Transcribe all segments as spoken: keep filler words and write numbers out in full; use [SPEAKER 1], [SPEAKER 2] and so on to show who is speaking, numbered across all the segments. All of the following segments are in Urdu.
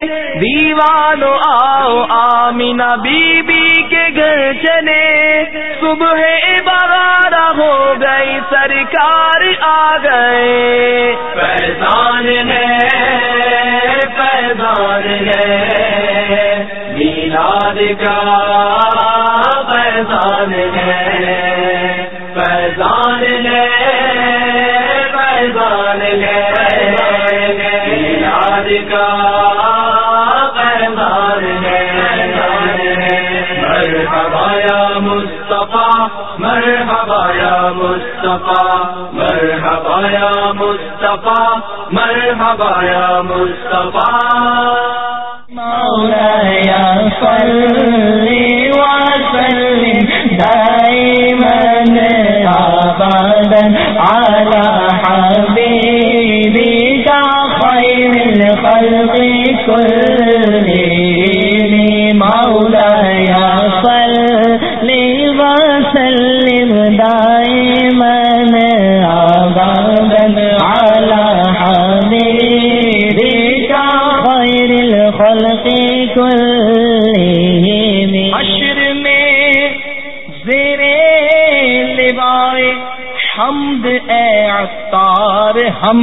[SPEAKER 1] دیوانو آؤ آمینہ بی بی کے گھر چلے، صبح بہارا ہو گئی سرکار آ گئے، فیضان ہے فیضان ہے میلاد کا فیضان ہے، فیضان ہے فیضان ہے میلاد کا فیضان ہے، مرحبا یا مصطفیٰ مرحبا یا مصطفیٰ مرحبا یا مصطفیٰ مرحبا یا مصطفیٰ،
[SPEAKER 2] مولاي صل وسلم دائما ابدا على حبيبك خير الخلق كلهم، مولاي صل وسلم دائما ابدا على حبيبك خير الخلق كلهم،
[SPEAKER 1] حشر میں زیر لوائے حمد اے عطار ہم،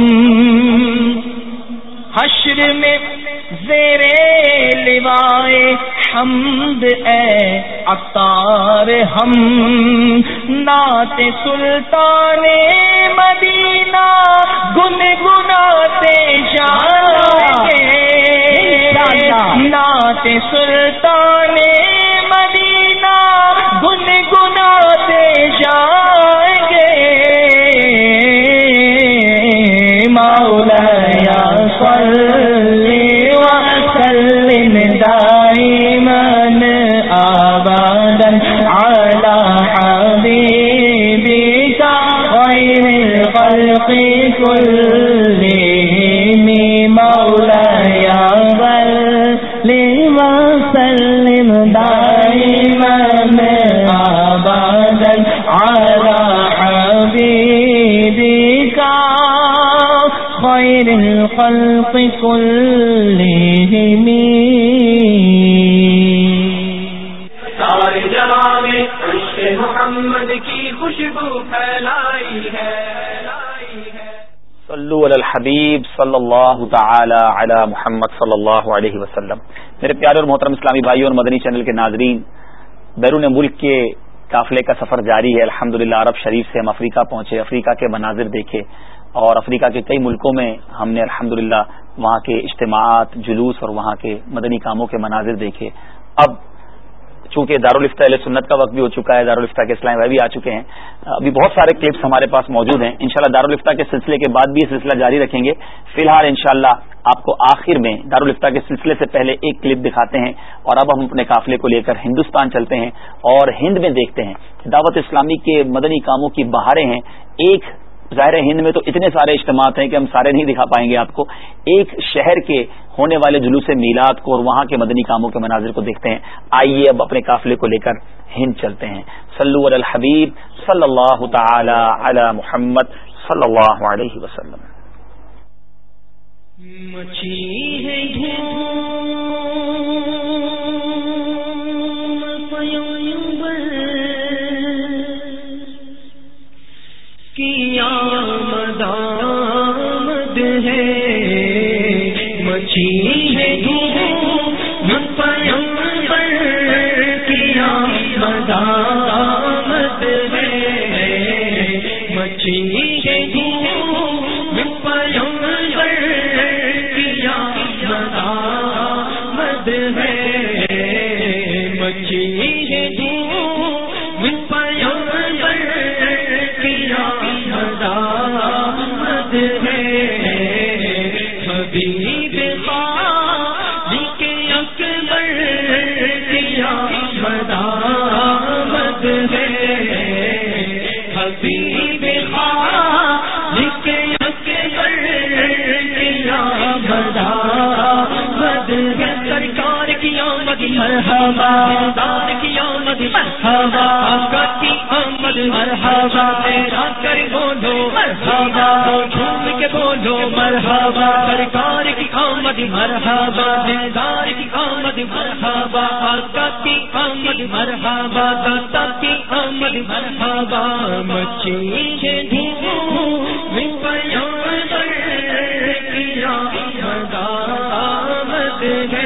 [SPEAKER 1] حشر میں زیر لوائے حمد اے عطار ہم، نعت سلطان مدینہ گنگناتے جائیں گے، نعت سلطان مدینہ گنگناتے جائیں گے، مولاي صل وسلم دائما ابدا على حبيبك خير الخلق كلهم، مولاي صل وسلم دائما ابدا على حبيبك خير الخلق كلهم، سارے جہاں میں عشق محمد کی خوشبو پھیلائی ہے،
[SPEAKER 3] صلو علی الحبیب صلی اللہ تعالی علی محمد صلی اللہ علیہ وسلم۔ میرے پیارے اور محترم اسلامی بھائیوں اور مدنی چینل کے ناظرین، بیرون ملک کے قافلے کا سفر جاری ہے۔ الحمدللہ عرب شریف سے ہم افریقہ پہنچے، افریقہ کے مناظر دیکھے، اور افریقہ کے کئی ملکوں میں ہم نے الحمدللہ وہاں کے اجتماعات، جلوس اور وہاں کے مدنی کاموں کے مناظر دیکھے۔ اب چونکہ دارالفتہ اہل سنت کا وقت بھی ہو چکا ہے، دارالفتہ کے اسلام بھائی بھی آ چکے ہیں، ابھی بہت سارے کلپس ہمارے پاس موجود ہیں، انشاءاللہ دارالفتہ کے سلسلے کے بعد بھی یہ سلسلہ جاری رکھیں گے۔ فی الحال انشاءاللہ آپ کو آخر میں دارالفتہ کے سلسلے سے پہلے ایک کلپ دکھاتے ہیں، اور اب ہم اپنے قافلے کو لے کر ہندوستان چلتے ہیں اور ہند میں دیکھتے ہیں دعوت اسلامی کے مدنی کاموں کی بہاریں ہیں۔ ایک ظاہر ہند میں تو اتنے سارے اجتماعات ہیں کہ ہم سارے نہیں دکھا پائیں گے آپ کو، ایک شہر کے ہونے والے جلوس میلاد کو اور وہاں کے مدنی کاموں کے مناظر کو دیکھتے ہیں۔ آئیے اب اپنے قافلے کو لے کر ہند چلتے ہیں۔ صلو علی الحبیب صلی اللہ تعالی علی محمد صلی اللہ علیہ وسلم۔
[SPEAKER 2] مچھی ہے دھوم پیغمبر کی آمد آمد ہے، مچھی ہے دھوم پیغمبر کی آمد آمد ہے، مچھی ہے دھوم پیغمبر کی آمد آمد ہے، مچھی ہے دھوم پیغمبر کی آمد آمد ہے، حبیب خالق اکبر کی آمد آمد ہے، حبیب خالق اکبر کی آمد آمد ہے، سرکار کی آمد مرحبا، دار کی آمد مرحبا، آقا کی آمد مرحبا، تیرا کر بولو مرحبا، جھوم کے بولو مرحبا، سرکار کی آمد آمد مرحبا، دیدار کی آمد مرحبا، آقا کی آمد مرحبا، داتا کی آمد مرحبا، مچی ہے دھوم پیغمبر کی آمد آمد ہے،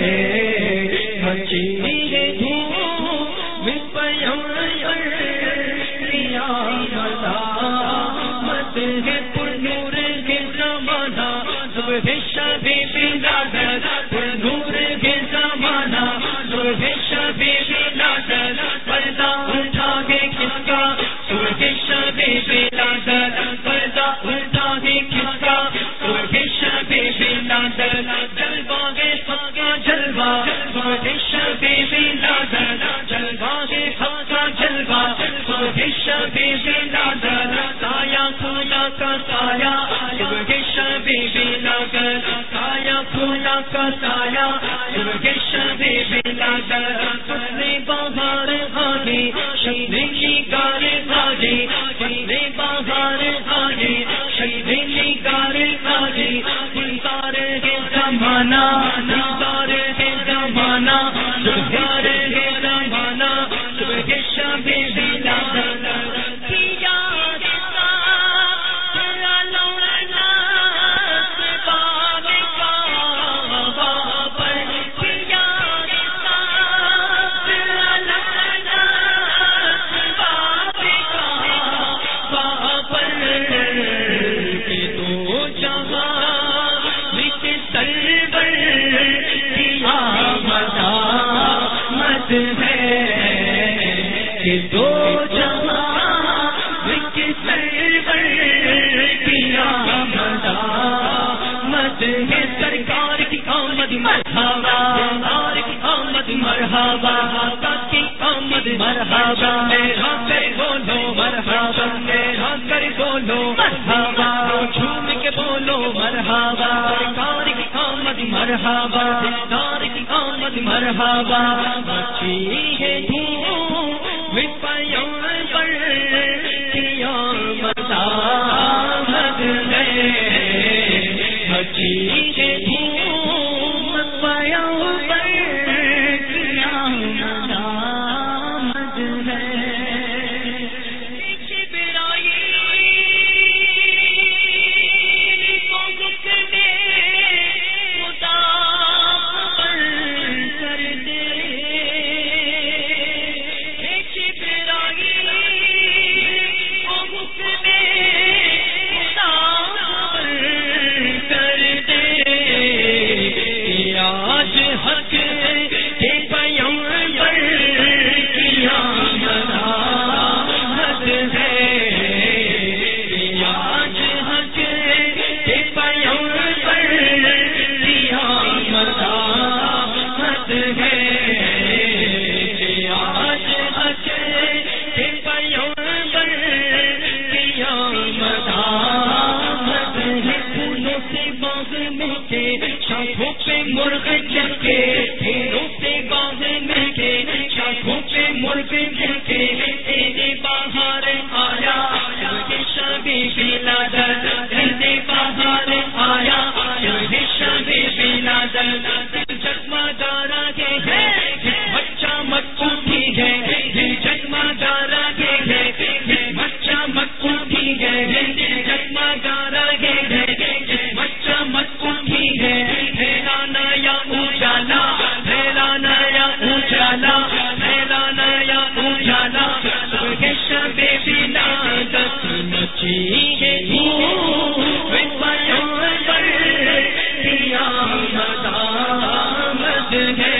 [SPEAKER 2] مچی ہے دھوم پیغمبر کی آمد آمد ہے، پر نور کے زمانہ صبح شب ولادت، پر نور کے زمانہ صبح شب ولادت، پردہ اٹھا کے کس کا صبح شب ولادت، پردہ اٹھا کے کس کا صبح شب ولادت، جلوہ ہے حق کا جلوہ صبح شب ولادت، جلوہ ہے حق کا جلوہ صبح شب ولادت، سایہ خدا کا سایہ صبح شب ولادت، سایہ خدا کا سایہ صبح شب ولادت، فصل بہار آگے شہید کی گار آگے، فصل بہار آگے شہید کی گار آگے، گلزار ہے زمانہ، گلزار ہے زمانہ، گلزار ہے زمانہ صبح شب ولادت، کیا دو جہاں کے سرور کی آمد آمد ہے، سرکار کی آمد مرحبا، سرکار کی آمد مرحبا، آقا کی آمد مرحبا، میرا کر بولو مرحبا، میرا کر بولو مرحبا، جھوم کے بولو مرحبا، سرکار کی آمد مرحبا، سرکار کی آمد مرحبا، بچی ہے دھوم پیغمبر کی آمد آمد ہے، بچی ہے دھوم پیغمبر کی آمد آمد ہے، مرغ چلتے پھولوں سے باغ میں کے، شاخوں پہ مرغ چلتے تیرے باہر آیا صبح شب ولادت، تیرے باہر آیا صبح شب ولادت، جگمگا رہے ہیں بچہ مت اٹھی ہے، جگمگا رہے ہیں بچہ مت اٹھی ہے، جگمگا رہے ہیں بچہ مت اٹھی ہے، پھیلا نیا اجالا، پھیلا نیا اجالا، پھیلا نیا اجالا، صبح شب ولادت، مچی ہے دھوم پیغمبر کی آمد آمد ہے،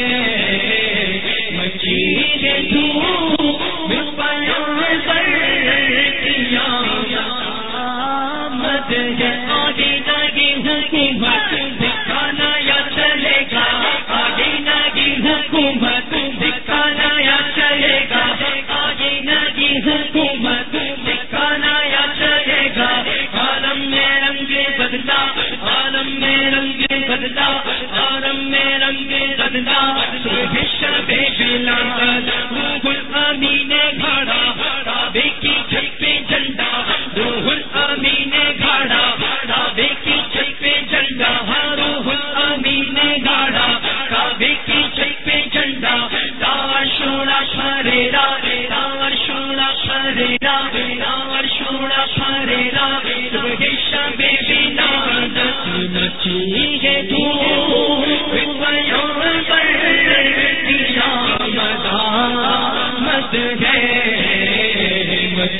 [SPEAKER 2] مچی ہے دھوم پیغمبر کی آمد آمد ہے، آگے لگی حکومت دکھانا یا چلے گا، آگے لگی حکومت دکھانا یا چلے گا، آگے لگی حکومت دکھانا یا چلے گا، عالم میں رنگ بدلا، عالم میں رنگ بدلا، عالم میں رنگ بدلا، صبح شب ولادت، روح الامین نے گھاڑا کعبے کی چھت پہ جھنڈا، روح الامین نے گھاڑا کعبے کی چھت پہ جھنڈا، روح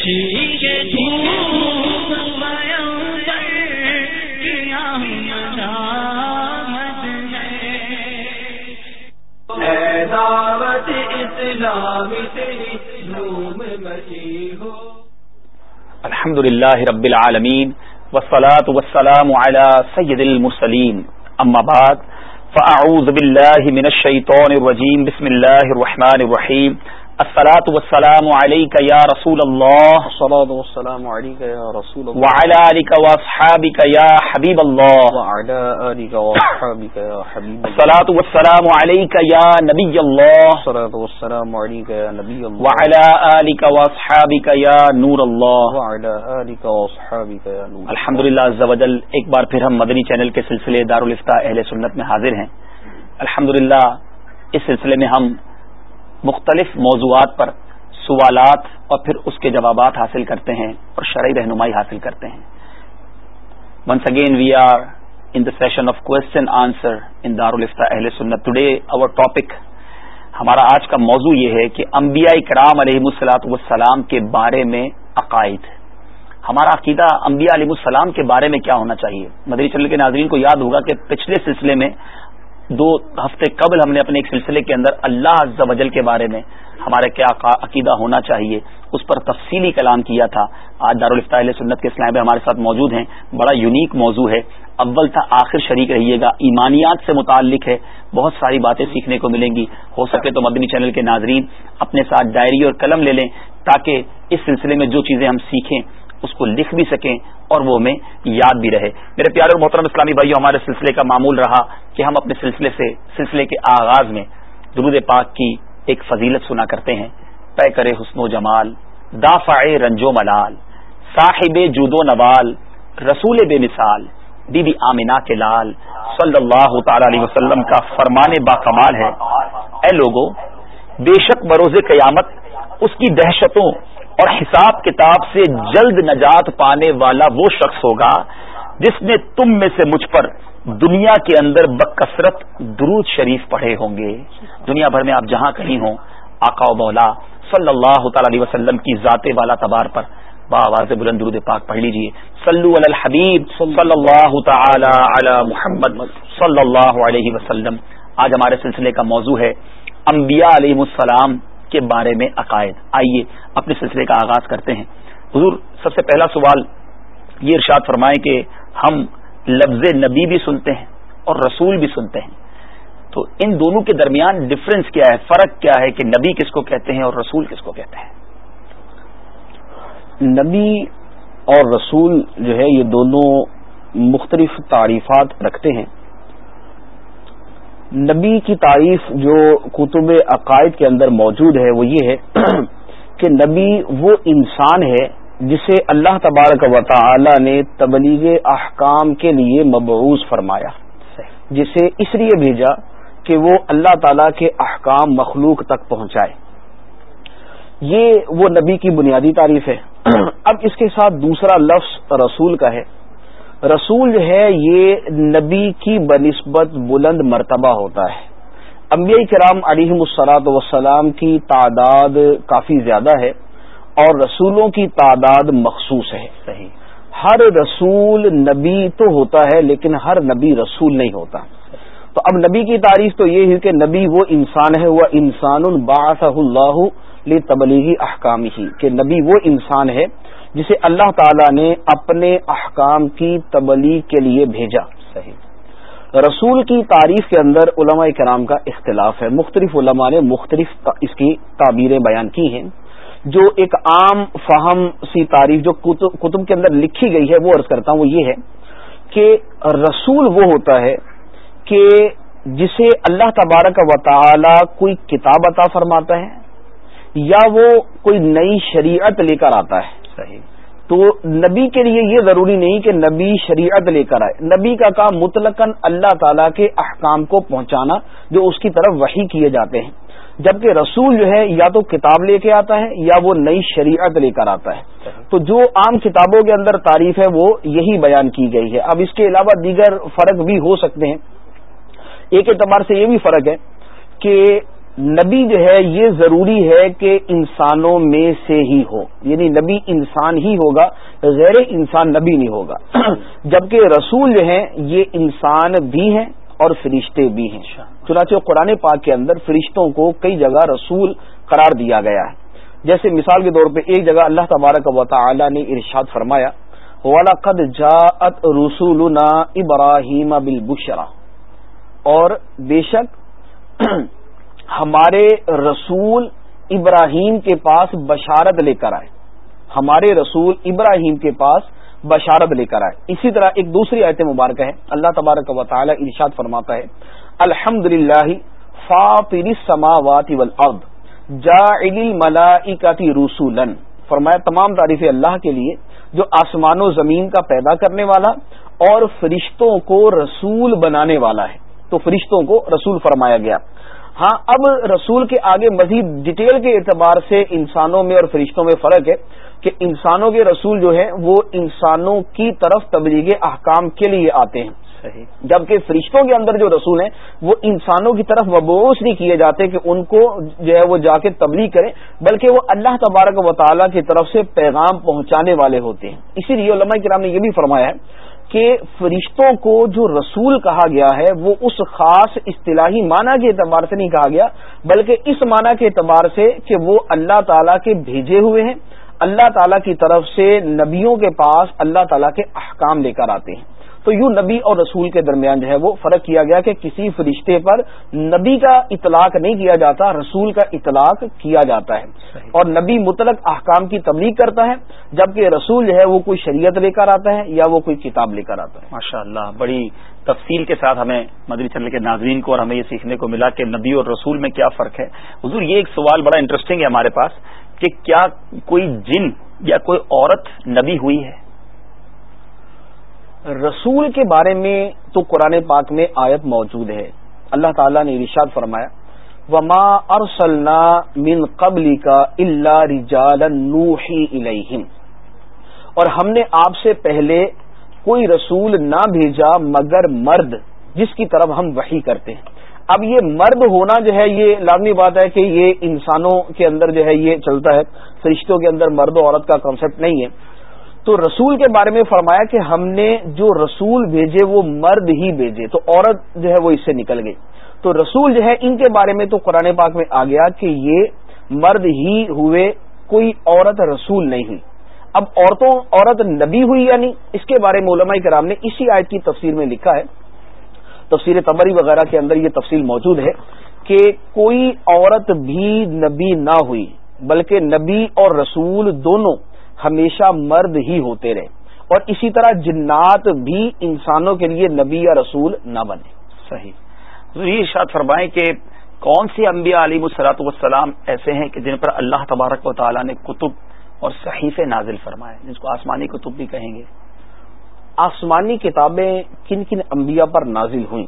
[SPEAKER 2] شیشے دھوپ میسر کیا مدامت ہے
[SPEAKER 1] دعوت اسلامی تیری دھوم مچی ہو.
[SPEAKER 3] الحمد للہ رب العالمین والصلاة والسلام علی سید المرسلین اما بعد فاعوذ باللہ من الشیطان الرجیم بسم اللہ الرحمن الرحیم الصلاة والسلام علیک یا رسول اللہ
[SPEAKER 4] الصلاة والسلام علیک یا رسول اللہ
[SPEAKER 3] وعلی آلک واصحابک یا حبیب اللہ
[SPEAKER 4] وعلی آلک واصحابک یا حبیب اللہ
[SPEAKER 3] الصلاة والسلام علیک یا نبی اللہ
[SPEAKER 4] الصلاة والسلام علیک یا نبی اللہ
[SPEAKER 3] وعلی آلک واصحابک یا نور اللہ
[SPEAKER 4] وعلی آلک واصحابک یا نور.
[SPEAKER 3] الحمدللہ عز و جل ایک بار پھر ہم مدنی چینل کے سلسلے دارالافتاء اہل سنت میں حاضر ہیں. الحمدللہ اس سلسلے میں ہم مختلف موضوعات پر سوالات اور پھر اس کے جوابات حاصل کرتے ہیں اور شرعی رہنمائی حاصل کرتے ہیں. Once again we are in the session of question answer in دارالافتاء اہل سنت. ٹوڈے اور ٹاپک ہمارا آج کا موضوع یہ ہے کہ انبیاء کرام علیہم الصلاۃ والسلام کے بارے میں عقائد. ہمارا عقیدہ انبیاء علیہ السلام کے بارے میں کیا ہونا چاہیے. مدنی چینل کے ناظرین کو یاد ہوگا کہ پچھلے سلسلے میں دو ہفتے قبل ہم نے اپنے ایک سلسلے کے اندر اللہ عز و جل کے بارے میں ہمارا کیا عقیدہ ہونا چاہیے اس پر تفصیلی کلام کیا تھا. آج دارالافتاء اہل سنت کے اسلام ہمارے ساتھ موجود ہیں. بڑا یونیک موضوع ہے, اول تا آخر شریک رہیے گا. ایمانیات سے متعلق ہے, بہت ساری باتیں سیکھنے کو ملیں گی. ہو سکے تو مدنی چینل کے ناظرین اپنے ساتھ ڈائری اور قلم لے لیں تاکہ اس سلسلے میں جو چیزیں ہم سیکھیں اس کو لکھ بھی سکیں اور وہ ہمیں یاد بھی رہے. میرے پیارے اور محترم اسلامی بھائیو, ہمارے سلسلے کا معمول رہا کہ ہم اپنے سلسلے سے سلسلے کے آغاز میں درود پاک کی ایک فضیلت سنا کرتے ہیں. پے کرے حسن و جمال, دافع رنج و ملال, صاحب جود و نوال, رسول بے مثال, بی بی آمنہ کے لال صلی اللہ تعالی علیہ وسلم کا فرمان با کمال ہے. اے لوگو, بے شک بروز قیامت اس کی دہشتوں اور حساب کتاب سے جلد نجات پانے والا وہ شخص ہوگا جس نے تم میں سے مجھ پر دنیا کے اندر بکثرت درود شریف پڑھے ہوں گے. دنیا بھر میں آپ جہاں کہیں ہوں, آقا و مولا صلی اللہ تعالی علیہ وسلم کی ذات والا تبار پر بآواز بلند درود پاک پڑھ لیجئے. صلو علی الحبیب صلی اللہ تعالی علی محمد صلی اللہ علیہ وسلم. آج ہمارے سلسلے کا موضوع ہے انبیاء علیہ السلام کے بارے میں عقائد. آئیے اپنے سلسلے کا آغاز کرتے ہیں. حضور, سب سے پہلا سوال یہ ارشاد فرمائیں کہ ہم لفظ نبی بھی سنتے ہیں اور رسول بھی سنتے ہیں, تو ان دونوں کے درمیان ڈفرنس کیا ہے, فرق کیا ہے کہ نبی کس کو کہتے ہیں اور رسول کس کو کہتے ہیں؟
[SPEAKER 4] نبی اور رسول جو ہے یہ دونوں مختلف تعریفات رکھتے ہیں. نبی کی تعریف جو کتب عقائد کے اندر موجود ہے وہ یہ ہے کہ نبی وہ انسان ہے جسے اللہ تبارک و تعالی نے تبلیغ احکام کے لیے مبعوث فرمایا, جسے اس لیے بھیجا کہ وہ اللہ تعالی کے احکام مخلوق تک پہنچائے. یہ وہ نبی کی بنیادی تعریف ہے. اب اس کے ساتھ دوسرا لفظ رسول کا ہے. رسول جو ہے یہ نبی کی بنسبت بلند مرتبہ ہوتا ہے. انبیاء کرام علیہم الصلاۃ والسلام کی تعداد کافی زیادہ ہے اور رسولوں کی تعداد مخصوص ہے.
[SPEAKER 3] صحیح.
[SPEAKER 4] ہر رسول نبی تو ہوتا ہے لیکن ہر نبی رسول نہیں ہوتا. تو اب نبی کی تعریف تو یہ ہے کہ نبی وہ انسان ہے, وہ انسان بعثہ اللہ لتبلیغ احکامہ, کہ نبی وہ انسان ہے جسے اللہ تعالی نے اپنے احکام کی تبلیغ کے لیے بھیجا.
[SPEAKER 3] صحیح.
[SPEAKER 4] رسول کی تعریف کے اندر علماء کرام کا اختلاف ہے. مختلف علماء نے مختلف اس کی تعبیریں بیان کی ہیں. جو ایک عام فہم سی تعریف جو کتب کے اندر لکھی گئی ہے وہ عرض کرتا ہوں, وہ یہ ہے کہ رسول وہ ہوتا ہے کہ جسے اللہ تبارک و تعالی کوئی کتاب عطا فرماتا ہے یا وہ کوئی نئی شریعت لے کر آتا ہے.
[SPEAKER 3] صحیح.
[SPEAKER 4] تو نبی کے لیے یہ ضروری نہیں کہ نبی شریعت لے کر آئے. نبی کا کام مطلقاً اللہ تعالیٰ کے احکام کو پہنچانا جو اس کی طرف وحی کیے جاتے ہیں, جبکہ رسول جو ہے یا تو کتاب لے کے آتا ہے یا وہ نئی شریعت لے کر آتا ہے. تو جو عام کتابوں کے اندر تعریف ہے وہ یہی بیان کی گئی ہے. اب اس کے علاوہ دیگر فرق بھی ہو سکتے ہیں. ایک اعتبار سے یہ بھی فرق ہے کہ نبی جو ہے یہ ضروری ہے کہ انسانوں میں سے ہی ہو، یعنی نبی انسان ہی ہوگا، غیر انسان نبی نہیں ہوگا، جبکہ رسول جو ہیں یہ انسان بھی ہیں اور فرشتے بھی ہیں۔ چنانچہ قرآن پاک کے اندر فرشتوں کو کئی جگہ رسول قرار دیا گیا ہے۔ جیسے مثال کے طور پہ ایک جگہ اللہ تبارک و تعالی نے ارشاد فرمایا وَلَقَدْ جَاءَتْ رُسُلُنَا إِبْرَاهِيمَ بِالْبُشْرَى، اور بے شک ہمارے رسول ابراہیم کے پاس بشارت لے کر آئے، ہمارے رسول ابراہیم کے پاس بشارت لے کر آئے۔ اسی طرح ایک دوسری آیت مبارکہ ہے، اللہ تبارک و تعالی ارشاد فرماتا ہے الحمدللہ فاطر السماوات والارض جاعل الملائکۃ رسلا، فرمایا تمام تعریفیں اللہ کے لیے جو آسمان و زمین کا پیدا کرنے والا اور فرشتوں کو رسول بنانے والا ہے۔ تو فرشتوں کو رسول فرمایا گیا۔ ہاں اب رسول کے آگے مزید ڈیٹیل کے اعتبار سے انسانوں میں اور فرشتوں میں فرق ہے کہ انسانوں کے رسول جو ہیں وہ انسانوں کی طرف تبلیغ احکام کے لیے آتے ہیں، صحیح، جبکہ فرشتوں کے اندر جو رسول ہیں وہ انسانوں کی طرف مبعوث نہیں کیے جاتے کہ ان کو جو ہے وہ جا کے تبلیغ کریں، بلکہ وہ اللہ تبارک و تعالیٰ کی طرف سے پیغام پہنچانے والے ہوتے ہیں۔ اسی لیے علماء کرام نے یہ بھی فرمایا ہے کہ فرشتوں کو جو رسول کہا گیا ہے وہ اس خاص اصطلاحی معنی کے اعتبار سے نہیں کہا گیا، بلکہ اس معنی کے اعتبار سے کہ وہ اللہ تعالیٰ کے بھیجے ہوئے ہیں، اللہ تعالیٰ کی طرف سے نبیوں کے پاس اللہ تعالیٰ کے احکام لے کر آتے ہیں۔ تو یوں نبی اور رسول کے درمیان جو ہے وہ فرق کیا گیا کہ کسی فرشتے پر نبی کا اطلاق نہیں کیا جاتا، رسول کا اطلاق کیا جاتا ہے، اور نبی مطلق احکام کی تبلیغ کرتا ہے، جبکہ رسول جو ہے وہ کوئی شریعت لے کر آتا ہے یا وہ کوئی کتاب لے کر آتا ہے۔
[SPEAKER 3] ماشاء اللہ، بڑی تفصیل کے ساتھ ہمیں مدنی چینل کے ناظرین کو اور ہمیں یہ سیکھنے کو ملا کہ نبی اور رسول میں کیا فرق ہے۔ حضور یہ ایک سوال بڑا انٹرسٹنگ ہے ہمارے پاس کہ کیا کوئی جن یا کوئی عورت نبی ہوئی ہے؟
[SPEAKER 4] رسول کے بارے میں تو قرآن پاک میں آیت موجود ہے، اللہ تعالیٰ نے ارشاد فرمایا وَمَا أَرْسَلْنَا مِن قَبْلِكَ إِلَّا رِجَالًا نُوحِي إِلَيْهِمْ، اور ہم نے آپ سے پہلے کوئی رسول نہ بھیجا مگر مرد جس کی طرف ہم وحی کرتے ہیں۔ اب یہ مرد ہونا جو ہے یہ لازمی بات ہے کہ یہ انسانوں کے اندر جو ہے یہ چلتا ہے، فرشتوں کے اندر مرد و عورت کا کنسیپٹ نہیں ہے۔ تو رسول کے بارے میں فرمایا کہ ہم نے جو رسول بھیجے وہ مرد ہی بھیجے، تو عورت جو ہے وہ اس سے نکل گئی۔ تو رسول جو ہے ان کے بارے میں تو قرآن پاک میں آ گیا کہ یہ مرد ہی ہوئے، کوئی عورت رسول نہیں ہوئی۔ اب عورتوں عورت نبی ہوئی یا نہیں، اس کے بارے میں علماء کرام نے اسی آیت کی تفسیر میں لکھا ہے، تفسیر طبری وغیرہ کے اندر یہ تفصیل موجود ہے کہ کوئی عورت بھی نبی نہ ہوئی، بلکہ نبی اور رسول دونوں ہمیشہ مرد ہی ہوتے رہے، اور اسی طرح جنات بھی انسانوں کے لیے نبی یا رسول نہ بنے۔
[SPEAKER 3] صحیح، یہ ارشاد فرمائیں کہ کون سے انبیاء علیہ الصلوۃ والسلام ایسے ہیں کہ جن پر اللہ تبارک و تعالیٰ نے کتب اور صحیفے نازل فرمائے، جس کو آسمانی کتب بھی کہیں گے؟
[SPEAKER 4] آسمانی کتابیں کن کن انبیاء پر نازل ہوئیں؟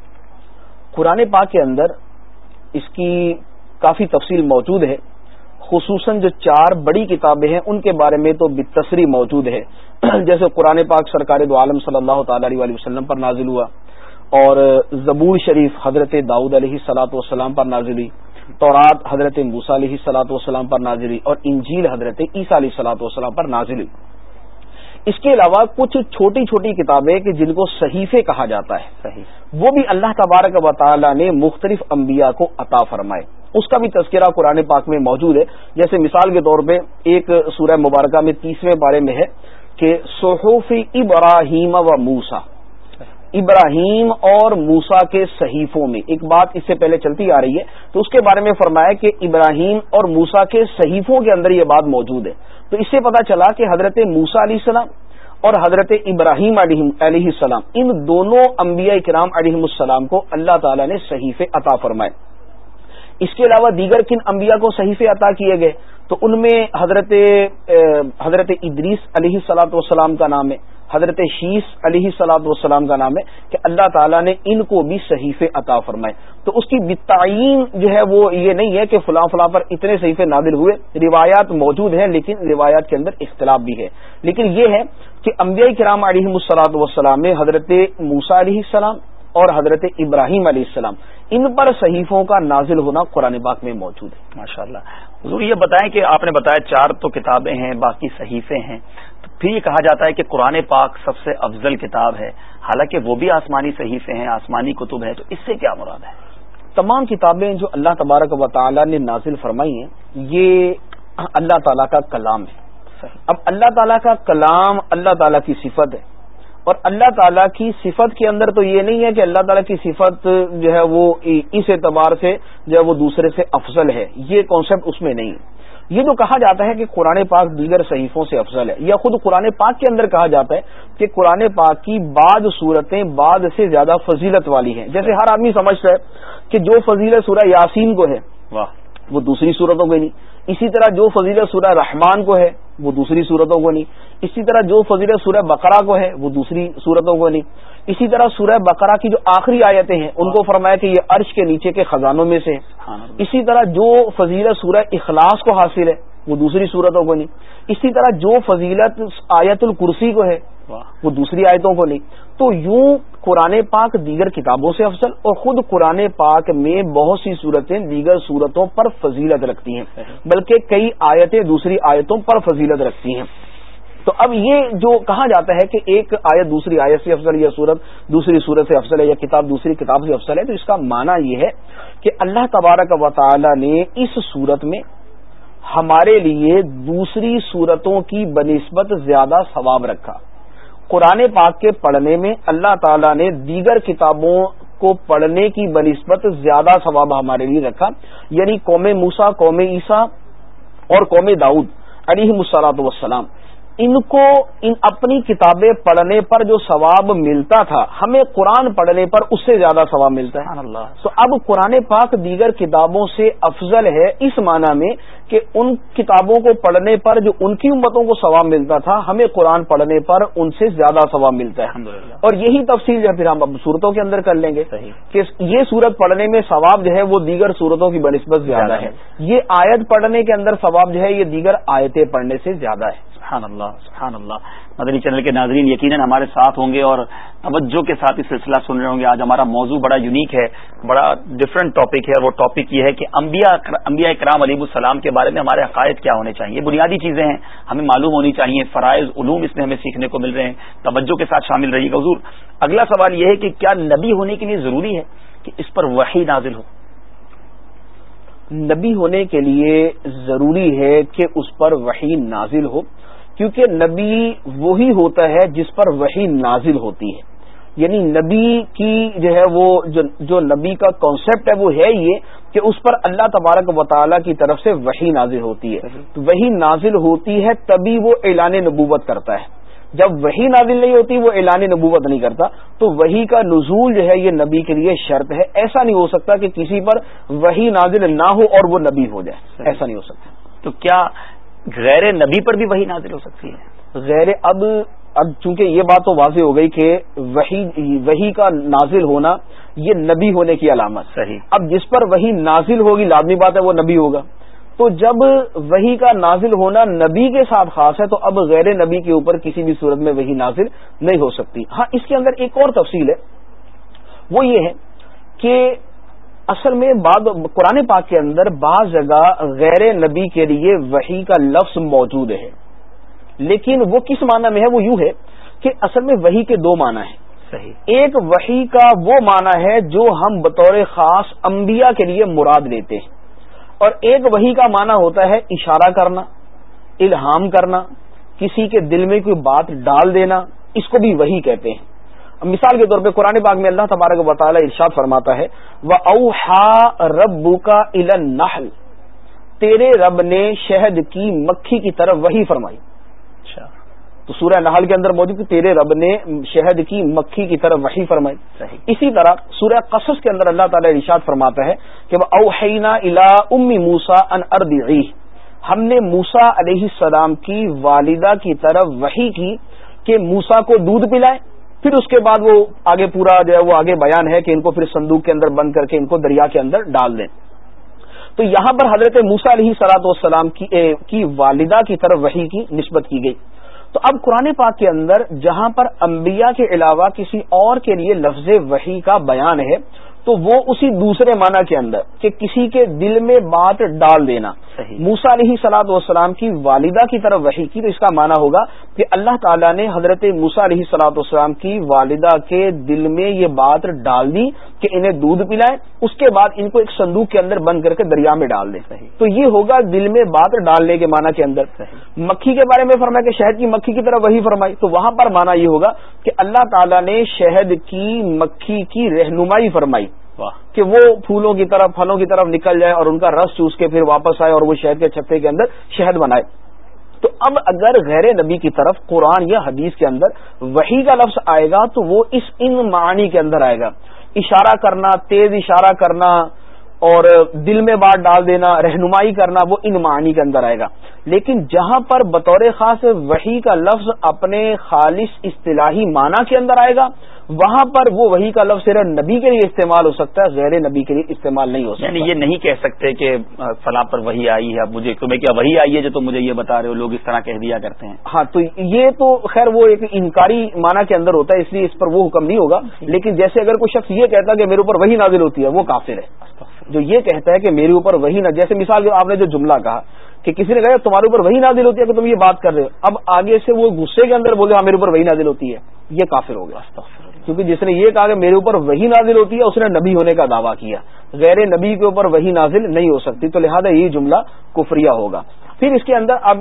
[SPEAKER 4] قرآن پاک کے اندر اس کی کافی تفصیل موجود ہے، خصوصاً جو چار بڑی کتابیں ہیں ان کے بارے میں تو بالتصریح موجود ہے، جیسے قرآن پاک سرکار دو عالم صلی اللہ تعالی علیہ وسلم پر نازل ہوا، اور زبور شریف حضرت داؤد علیہ الصلاۃ والسلام پر نازل ہوئی، تورات حضرت موسیٰ علیہ الصلاۃ والسلام پر نازل ہوئی، اور انجیل حضرت عیسیٰ علیہ الصلاۃ والسلام پر نازل ہوئی۔ اس کے علاوہ کچھ چھوٹی چھوٹی کتابیں کہ جن کو صحیفے کہا جاتا ہے، صحیح، وہ بھی اللہ تبارک و تعالی نے مختلف انبیاء کو عطا فرمائے، اس کا بھی تذکرہ قرآن پاک میں موجود ہے۔ جیسے مثال کے طور پہ ایک سورہ مبارکہ میں تیسویں پارے میں ہے کہ صحف ابراہیم و موسیٰ، ابراہیم اور موسیٰ کے صحیفوں میں، ایک بات اس سے پہلے چلتی آ رہی ہے تو اس کے بارے میں فرمایا کہ ابراہیم اور موسیٰ کے صحیفوں کے اندر یہ بات موجود ہے، تو اس سے پتہ چلا کہ حضرت موسیٰ علیہ السلام اور حضرت ابراہیم علیہ السلام ان دونوں انبیاء کرام علیہ السلام کو اللہ تعالیٰ نے صحیفے عطا فرمائے۔ اس کے علاوہ دیگر کن انبیاء کو صحیفے عطا کیے گئے تو ان میں حضرت حضرت ادریس علیہ الصلاۃ والسلام کا نام ہے، حضرت شیس علیہ الصلاۃ والسلام کا نام ہے کہ اللہ تعالیٰ نے ان کو بھی صحیفے عطا فرمائے۔ تو اس کی بالتعین جو ہے وہ یہ نہیں ہے کہ فلاں فلاں پر اتنے صحیفے نازل ہوئے، روایات موجود ہیں لیکن روایات کے اندر اختلاف بھی ہے، لیکن یہ ہے کہ انبیاء کرام علیہ الصلاۃ والسلام نے حضرت موسیٰ علیہ السلام اور حضرت ابراہیم علیہ السلام ان پر صحیفوں کا نازل ہونا قرآن پاک میں موجود ہے.
[SPEAKER 3] ماشاءاللہ. حضور یہ بتائیں کہ آپ نے بتایا چار تو کتابیں ہیں، باقی صحیفے ہیں، تو پھر یہ کہا جاتا ہے کہ قرآن پاک سب سے افضل کتاب ہے، حالانکہ وہ بھی آسمانی صحیفے ہیں، آسمانی کتب ہیں، تو اس سے کیا مراد ہے؟
[SPEAKER 4] تمام کتابیں جو اللہ تبارک و تعالی نے نازل فرمائی ہیں یہ اللہ تعالیٰ کا کلام ہے. اب اللہ تعالیٰ کا کلام اللہ تعالیٰ کی صفت ہے، اور اللہ تعالیٰ کی صفت کے اندر تو یہ نہیں ہے کہ اللہ تعالیٰ کی صفت جو ہے وہ اس اعتبار سے جو ہے وہ دوسرے سے افضل ہے، یہ کانسیپٹ اس میں نہیں ہے. یہ جو کہا جاتا ہے کہ قرآن پاک دیگر صحیفوں سے افضل ہے، یا خود قرآن پاک کے اندر کہا جاتا ہے کہ قرآن پاک کی بعض صورتیں بعض سے زیادہ فضیلت والی ہیں. جیسے ہر آدمی سمجھتا ہے کہ جو فضیلت سورہ یاسین کو ہے واہ وہ دوسری صورتوں کو نہیں، اسی طرح جو فضیلت سورہ رحمان کو ہے وہ دوسری صورتوں کو نہیں، اسی طرح جو فضیلت سورہ بقرہ کو ہے وہ دوسری صورتوں کو نہیں، اسی طرح سورہ بقرہ کی جو آخری آیتیں ہیں ان کو فرمایا کہ یہ عرش کے نیچے کے خزانوں میں سے ہیں. اسی طرح جو فضیلت سورہ اخلاص کو حاصل ہے وہ دوسری صورتوں کو نہیں، اسی طرح جو فضیلت آیت الکرسی کو ہے وہ دوسری آیتوں کو نہیں. تو یوں قرآن پاک دیگر کتابوں سے افضل، اور خود قرآن پاک میں بہت سی صورتیں دیگر صورتوں پر فضیلت رکھتی ہیں، بلکہ کئی آیتیں دوسری آیتوں پر فضیلت رکھتی ہیں. تو اب یہ جو کہا جاتا ہے کہ ایک آیت دوسری آیت سے افضل، یا صورت دوسری صورت سے افضل ہے، یا کتاب دوسری کتاب سے افضل ہے، تو اس کا معنی یہ ہے کہ اللہ تبارک و تعالی نے اس صورت میں ہمارے لیے دوسری صورتوں کی بنسبت زیادہ ثواب رکھا. قرآن پاک کے پڑھنے میں اللہ تعالیٰ نے دیگر کتابوں کو پڑھنے کی بنسبت زیادہ ثواب ہمارے لیے رکھا. یعنی قوم موسیٰ، قوم عیسیٰ اور قوم داؤد علیہم الصلاۃ والسلام، ان کو ان اپنی کتابیں پڑھنے پر جو ثواب ملتا تھا ہمیں قرآن پڑھنے پر اس سے زیادہ ثواب ملتا ہے. تو اب قرآن پاک دیگر کتابوں سے افضل ہے اس معنی میں کہ ان کتابوں کو پڑھنے پر جو ان کی امتوں کو ثواب ملتا تھا ہمیں قرآن پڑھنے پر ان سے زیادہ ثواب ملتا ہے. اور یہی تفصیل جو ہے پھر ہم اب صورتوں کے اندر کر لیں گے کہ یہ صورت پڑھنے میں ثواب جو ہے وہ دیگر صورتوں کی بنسبت زیادہ ہے، یہ آیت پڑھنے کے اندر ثواب جو ہے یہ دیگر آیتیں پڑھنے سے زیادہ ہے.
[SPEAKER 3] سبحان اللہ سبحان اللہ. مدنی چینل کے ناظرین یقیناً ہمارے ساتھ ہوں گے اور توجہ کے ساتھ اس سلسلہ سن رہے ہوں گے. آج ہمارا موضوع بڑا یونیک ہے، بڑا ڈفرینٹ ٹاپک ہے، اور وہ ٹاپک یہ ہے کہ انبیاء انبیاء کرام علیہ السلام کے بارے میں ہمارے عقائد کیا ہونے چاہیے. بنیادی چیزیں ہیں ہمیں معلوم ہونی چاہیے، فرائض علوم اس میں ہمیں سیکھنے کو مل رہے ہیں. توجہ کے ساتھ شامل رہیے گا. حضور اگلا سوال یہ ہے کہ کیا نبی ہونے کے لیے ضروری ہے کہ اس پر وحی نازل ہو؟
[SPEAKER 4] نبی ہونے کے لیے ضروری ہے کہ اس پر وحی نازل ہو، کیونکہ نبی وہی ہوتا ہے جس پر وحی نازل ہوتی ہے. یعنی نبی کی جو ہے وہ جو, جو نبی کا کانسیپٹ ہے وہ ہے یہ کہ اس پر اللہ تبارک و تعالیٰ کی طرف سے وحی نازل ہوتی ہے. تو وحی نازل ہوتی ہے تبھی وہ اعلان نبوت کرتا ہے. جب وحی نازل نہیں ہوتی وہ اعلان نبوت نہیں کرتا. تو وحی کا نزول جو ہے یہ نبی کے لیے شرط ہے. ایسا نہیں ہو سکتا کہ کسی پر وحی نازل نہ ہو اور وہ نبی ہو جائے، ایسا نہیں ہو سکتا.
[SPEAKER 3] تو کیا غیر نبی پر بھی وحی نازل ہو سکتی ہے؟
[SPEAKER 4] غیر اب اب چونکہ یہ بات تو واضح ہو گئی کہ وحی وحی کا نازل ہونا یہ نبی ہونے کی علامت.
[SPEAKER 3] صحیح.
[SPEAKER 4] اب جس پر وحی نازل ہوگی لازمی بات ہے وہ نبی ہوگا. تو جب وحی کا نازل ہونا نبی کے ساتھ خاص ہے تو اب غیر نبی کے اوپر کسی بھی صورت میں وحی نازل نہیں ہو سکتی. ہاں اس کے اندر ایک اور تفصیل ہے، وہ یہ ہے کہ اصل میں بعد قرآن پاک کے اندر بعض جگہ غیر نبی کے لیے وحی کا لفظ موجود ہے، لیکن وہ کس معنی میں ہے؟ وہ یوں ہے کہ اصل میں وحی کے دو معنی ہیں.
[SPEAKER 3] صحیح.
[SPEAKER 4] ایک وحی کا وہ معنی ہے جو ہم بطور خاص انبیاء کے لیے مراد لیتے ہیں، اور ایک وحی کا معنی ہوتا ہے اشارہ کرنا، الہام کرنا، کسی کے دل میں کوئی بات ڈال دینا، اس کو بھی وحی کہتے ہیں. مثال کے طور پہ قرآن پاک میں اللہ تبارک و تعالی ارشاد فرماتا ہے وَأَوْحَى رَبُّكَ إِلَى النَّحْلِ، تیرے رب نے شہد کی مکھی کی طرف وحی فرمائی.
[SPEAKER 3] اچھا.
[SPEAKER 4] تو سورہ نحل کے اندر موجود تیرے رب نے شہد کی مکھی کی طرف وحی فرمائی.
[SPEAKER 3] صحیح.
[SPEAKER 4] اسی طرح سورہ قصص کے اندر اللہ تعالی ارشاد فرماتا ہے کہ وَأَوْحَيْنَا إِلَىٰ أُمِّ مُوسَىٰ أَنْ أَرْضِعِيهِ، ہم نے موسیٰ علیہ السلام کی والدہ کی طرف وحی کی کہ موسیٰ کو دودھ پلائے. پھر اس کے بعد وہ آگے پورا جو ہے وہ آگے بیان ہے کہ ان کو پھر صندوق کے اندر بند کر کے ان کو دریا کے اندر ڈال دیں. تو یہاں پر حضرت موسیٰ علیہ الصلوۃ والسلام کی کی والدہ کی طرف وحی کی نسبت کی گئی. تو اب قرآن پاک کے اندر جہاں پر انبیاء کے علاوہ کسی اور کے لیے لفظ وحی کا بیان ہے تو وہ اسی دوسرے معنی کے اندر کہ کسی کے دل میں بات ڈال دینا. موسیٰ علیہ الصلوۃ والسلام کی والدہ کی طرف وحی کی تو اس کا معنی ہوگا کہ اللہ تعالیٰ نے حضرت موسیٰ علیہ الصلوۃ والسلام کی والدہ کے دل میں یہ بات ڈال دی کہ انہیں دودھ پلائیں, اس کے بعد ان کو ایک صندوق کے اندر بند کر کے دریا میں ڈال دیں. تو یہ ہوگا دل میں بات ڈالنے کے معنی کے اندر. مکھی کے بارے میں فرمایا کہ شہد کی مکھی کی طرف وحی فرمائی, تو وہاں پر معنی یہ ہوگا کہ اللہ تعالیٰ نے شہد کی مکھی کی رہنمائی فرمائی کہ وہ پھولوں کی طرف پھلوں کی طرف نکل جائے اور ان کا رس چوس کے پھر واپس آئے اور وہ شہد کے چھتے کے اندر شہد بنائے. تو اب اگر غیر نبی کی طرف قرآن یا حدیث کے اندر وحی کا لفظ آئے گا تو وہ اس ان معانی کے اندر آئے گا. اشارہ کرنا, تیز اشارہ کرنا اور دل میں بات ڈال دینا, رہنمائی کرنا, وہ ان معانی کے اندر آئے گا. لیکن جہاں پر بطور خاص وحی کا لفظ اپنے خالص اصطلاحی معنی کے اندر آئے گا, وہاں پر وہ وحی کا لفظ صرف نبی کے لیے استعمال ہو سکتا ہے, غیر نبی کے لیے استعمال نہیں ہو سکتا.
[SPEAKER 3] یعنی یہ نہیں کہہ سکتے کہ فلاں پر وحی آئی ہے, اب مجھے تمہیں کیا وحی آئی ہے جو تم مجھے یہ بتا رہے ہو, لوگ اس طرح کہہ دیا کرتے ہیں. ہاں,
[SPEAKER 4] تو یہ تو خیر وہ ایک انکاری معنی کے اندر ہوتا ہے, اس لیے اس پر وہ حکم نہیں ہوگا. لیکن جیسے اگر کوئی شخص یہ کہتا ہے کہ میرے اوپر وحی نازل ہوتی ہے, وہ کافر ہے. جو یہ کہتا ہے کہ میرے اوپر وحی نہ, جیسے مثال آپ نے جو جملہ کہا کہ کسی نے کہا تمہارے اوپر وحی نازل ہوتی ہے کہ تم یہ بات کر رہے ہو, اب آگے سے وہ غصے کے اندر بولے ہاں میرے اوپر وحی نازل ہوتی ہے, یہ کافر ہو گیا. کیونکہ جس نے یہ کہا کہ میرے اوپر وحی نازل ہوتی ہے اس نے نبی ہونے کا دعویٰ کیا, غیر نبی کے اوپر وحی نازل نہیں ہو سکتی, تو لہذا یہ جملہ کفریہ ہوگا. پھر اس کے اندر اب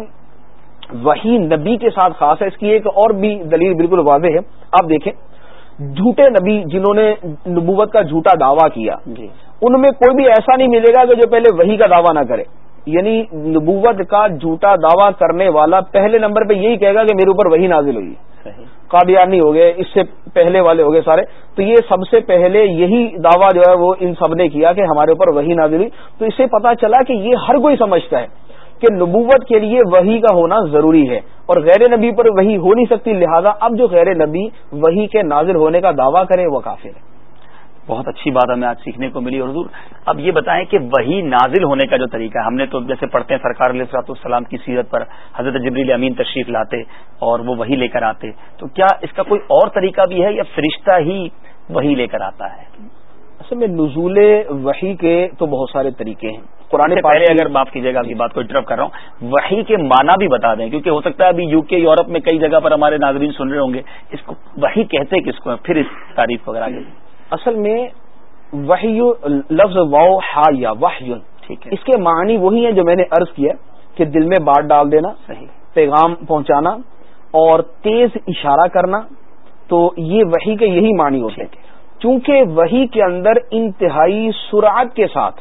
[SPEAKER 4] وحی نبی کے ساتھ خاص ہے, اس کی ایک اور بھی دلیل بالکل واضح ہے. آپ دیکھیں جھوٹے نبی جنہوں نے نبوت کا جھوٹا دعویٰ کیا, ان میں کوئی بھی ایسا نہیں ملے گا کہ جو پہلے وحی کا دعویٰ نہ کرے. یعنی نبوت کا جھوٹا دعویٰ کرنے والا پہلے نمبر پہ یہی کہے گا کہ میرے اوپر وحی نازل ہوئی. قادیانی ہو گئے, اس سے پہلے والے ہو گئے سارے, تو یہ سب سے پہلے یہی دعویٰ جو ہے وہ ان سب نے کیا کہ ہمارے اوپر وحی نازل ہوئی. تو اس سے پتا چلا کہ یہ ہر کوئی سمجھتا ہے کہ نبوت کے لیے وحی کا ہونا ضروری ہے اور غیر نبی پر وحی ہو نہیں سکتی. لہذا اب جو غیر نبی وحی کے نازل ہونے کا دعویٰ کرے وہ کافر ہے.
[SPEAKER 3] بہت اچھی بات ہمیں آج سیکھنے کو ملی. اور حضور اب یہ بتائیں کہ وحی نازل ہونے کا جو طریقہ ہے, ہم نے تو جیسے پڑھتے ہیں سرکار علیہ الصلوۃ والسلام کی سیرت پر حضرت جبریل امین تشریف لاتے اور وہ وحی لے کر آتے, تو کیا اس کا کوئی اور طریقہ بھی ہے یا فرشتہ ہی وحی لے کر آتا ہے؟
[SPEAKER 4] اصل میں نزول وحی کے تو بہت سارے طریقے ہیں. قرآن
[SPEAKER 3] پہلے اگر معاف کیجیے گا آپ کی بات کو انٹرپٹ کر رہا ہوں, وحی کے معنی بھی بتا دیں, کیونکہ ہو سکتا ہے ابھی یو کے یورپ میں کئی جگہ پر ہمارے ناظرین سن رہے ہوں گے, اس کو وحی کہتے کس کو, پھر اس تعریف کو اگر آگے.
[SPEAKER 4] اصل میں وحی لفظ واو ہا یا وحی, ٹھیک ہے, اس کے معنی وہی ہیں جو میں نے عرض کیا کہ دل میں بات ڈال دینا, صحیح, پیغام پہنچانا اور تیز اشارہ کرنا. تو یہ وحی کے یہی معنی ہوتے ہیں. چونکہ وحی کے اندر انتہائی سرعت کے ساتھ,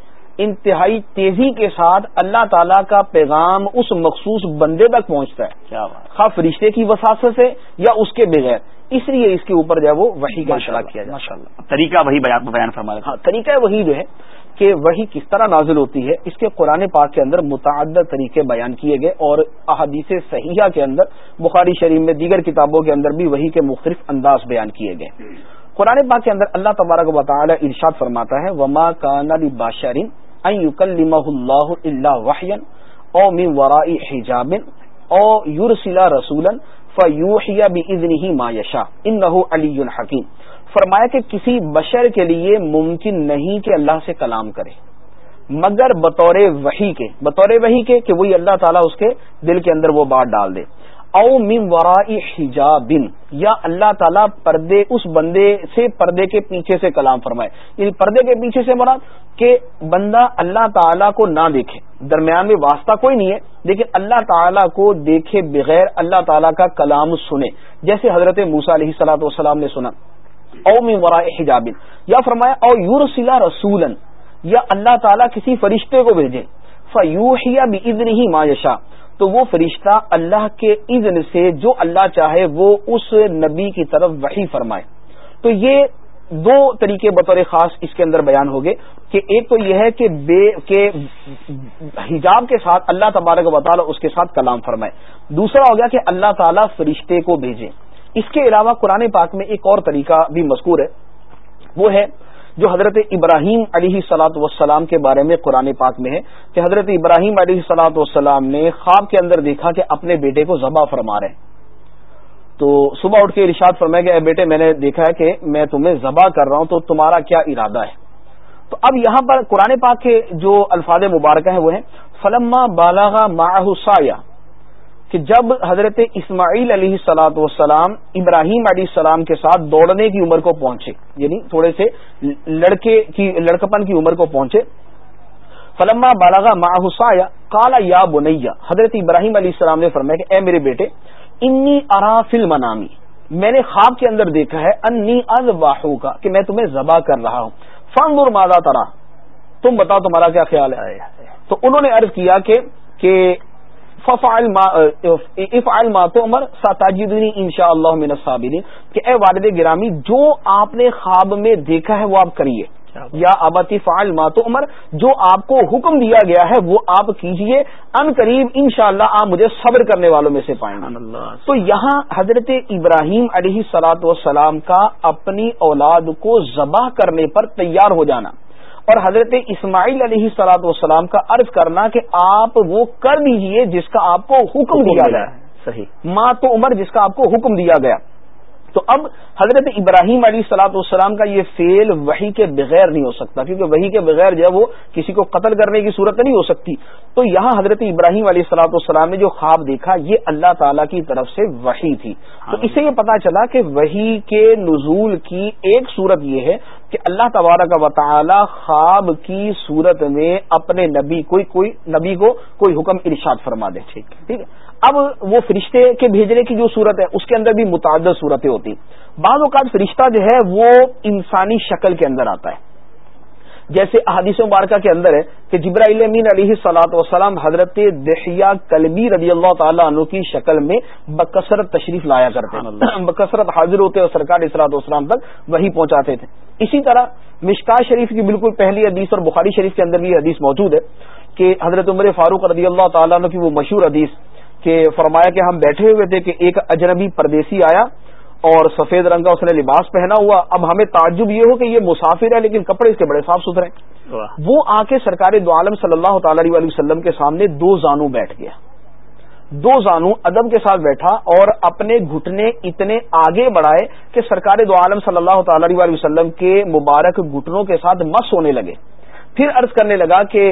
[SPEAKER 4] انتہائی تیزی کے ساتھ اللہ تعالیٰ کا پیغام اس مخصوص بندے تک پہنچتا ہے, کیا بات, خواہ فرشتے کی وساطت سے یا اس کے بغیر. اس لیے اس کے اوپر جو ہے وہ وحی کا اشارہ کیا جائے. ماشاءاللہ.
[SPEAKER 3] طریقہ وہی بیان بیان فرمایا.
[SPEAKER 4] ہاں, طریقہ وہی جو ہے کہ وحی کس طرح نازل ہوتی ہے, اس کے قرآن پاک کے اندر متعدد طریقے بیان کیے گئے اور احادیث صحیحہ کے اندر, بخاری شریف میں, دیگر کتابوں کے اندر بھی وحی کے مختلف انداز بیان کیے گئے. قرآن پاک کے اندر اللہ تبارک و تعالی ارشاد فرماتا ہے, وما کان لبشر ان یکلمہ اللہ الا وحیا او من وراء حجاب او یرسل رسولا فیوحی باذنہ ما یشاء انہ علی حکیم. فرمایا کہ کسی بشر کے لیے ممکن نہیں کہ اللہ سے کلام کرے مگر بطور وحی کے, بطور وحی کے کہ وہی اللہ تعالیٰ اس کے دل کے اندر وہ بات ڈال دے. او من وراء حجاب, یا اللہ تعالیٰ پردے, اس بندے سے پردے کے پیچھے سے کلام فرمائے. یعنی پردے کے پیچھے سے مراد کہ بندہ اللہ تعالیٰ کو نہ دیکھے, درمیان میں واسطہ کوئی نہیں ہے, لیکن اللہ تعالیٰ کو دیکھے بغیر اللہ تعالیٰ کا کلام سنے, جیسے حضرت موسیٰ علیہ الصلوۃ والسلام نے سنا. او من وراء حجاب, یا فرمایا او یرسل رسولا, یا اللہ تعالیٰ کسی فرشتے کو بھیجے, فیوحی باذنہ ما یشاء, تو وہ فرشتہ اللہ کے اذن سے جو اللہ چاہے وہ اس نبی کی طرف وحی فرمائے. تو یہ دو طریقے بطور خاص اس کے اندر بیان ہو گئے کہ ایک تو یہ ہے کہ بے کہ حجاب کے ساتھ اللہ تبارک و تعالی اس کے ساتھ کلام فرمائے. دوسرا ہو گیا کہ اللہ تعالیٰ فرشتے کو بھیجے. اس کے علاوہ قرآن پاک میں ایک اور طریقہ بھی مذکور ہے, وہ ہے جو حضرت ابراہیم علیہ الصلوۃ والسلام کے بارے میں قرآن پاک میں ہے کہ حضرت ابراہیم علیہ الصلوۃ والسلام نے خواب کے اندر دیکھا کہ اپنے بیٹے کو ذبح فرما رہے ہیں. تو صبح اٹھ کے ارشاد فرمایا کہ اے بیٹے میں نے دیکھا ہے کہ میں تمہیں ذبح کر رہا ہوں، تو تمہارا کیا ارادہ ہے؟ تو اب یہاں پر قرآن پاک کے جو الفاظ مبارکہ ہیں وہ ہیں فلما بالغ معه السعی، کہ جب حضرت اسماعیل علیہ الصلوۃ والسلام ابراہیم علیہ السلام کے ساتھ دوڑنے کی عمر کو پہنچے، یعنی تھوڑے سے لڑکے کی لڑکپن کی عمر کو پہنچے، فلما بالغ معه السعی قال یا بنی، حضرت ابراہیم علیہ السلام نے فرمایا کہ اے میرے بیٹے، انی ارا فی المنام، میں نے خواب کے اندر دیکھا ہے، انی اذبحک، کہ میں تمہیں ذبح کر رہا ہوں، فانظر ماذا ترى، تم بتاؤ تمہارا کیا خیال ہے؟ تو انہوں نے عرض کیا کہ کہ ففعل ما افعل ما تؤمر ستجدنی انشاءاللہ من الصابرین، کہ اے والد گرامی جو آپ نے خواب میں دیکھا ہے وہ آپ کریے، یا ابت فعل ما تؤمر، جو آپ کو حکم دیا گیا ہے وہ آپ کیجئے، ان قریب انشاءاللہ آپ مجھے صبر کرنے والوں میں سے پائیں گے۔ تو یہاں حضرت ابراہیم علیہ الصلوۃ والسلام کا اپنی اولاد کو ذبح کرنے پر تیار ہو جانا، اور حضرت اسماعیل علیہ الصلوۃ والسلام کا عرض کرنا کہ آپ وہ کر دیجئے جس کا آپ کو حکم دیا گیا، صحیح ما تو عمر، جس کا آپ کو حکم دیا گیا۔ تو اب حضرت ابراہیم علیہ الصلوۃ والسلام کا یہ فعل وحی کے بغیر نہیں ہو سکتا، کیونکہ وحی کے بغیر جو ہے وہ کسی کو قتل کرنے کی صورت نہیں ہو سکتی۔ تو یہاں حضرت ابراہیم علیہ الصلوۃ والسلام نے جو خواب دیکھا یہ اللہ تعالیٰ کی طرف سے وحی تھی۔ تو اس سے یہ پتہ چلا کہ وحی کے نزول کی ایک صورت یہ ہے کہ اللہ تبارک و تعالی خواب کی صورت میں اپنے نبی کوئی کوئی نبی کو کوئی حکم ارشاد فرما دے، ٹھیک ہے۔ اب وہ فرشتے کے بھیجنے کی جو صورت ہے اس کے اندر بھی متعدد صورتیں ہوتی ہیں۔ بعض اوقات فرشتہ جو ہے وہ انسانی شکل کے اندر آتا ہے، جیسے احادیث مبارکہ کے اندر ہے کہ جبرائیل امین علیہ الصلوۃ والسلام حضرت دحیہ کلبی رضی اللہ تعالیٰ عنہ کی شکل میں بکثرت تشریف لایا کرتے ہیں، بکثرت حاضر ہوتے اور سرکار علیہ الصلوۃ والسلام تک وہی پہنچاتے تھے۔ اسی طرح مشکاۃ شریف کی بالکل پہلی حدیث اور بخاری شریف کے اندر بھی یہ حدیث موجود ہے کہ حضرت عمر فاروق رضی اللہ تعالیٰ عنہ کی وہ مشہور حدیث کہ فرمایا کہ ہم بیٹھے ہوئے تھے کہ ایک اجنبی پردیسی آیا اور سفید رنگ کا اس نے لباس پہنا ہوا، اب ہمیں تعجب یہ ہو کہ یہ مسافر ہے لیکن کپڑے اس کے بڑے صاف ستھرے ہیں۔ وہ آ کے سرکار دو عالم صلی اللہ تعالی علیہ وسلم کے سامنے دو زانو بیٹھ گیا، دو زانو ادب کے ساتھ بیٹھا اور اپنے گھٹنے اتنے آگے بڑھائے کہ سرکار دو عالم صلی اللہ تعالی علیہ وسلم کے مبارک گھٹنوں کے ساتھ مس ہونے لگے۔ پھر عرض کرنے لگا کہ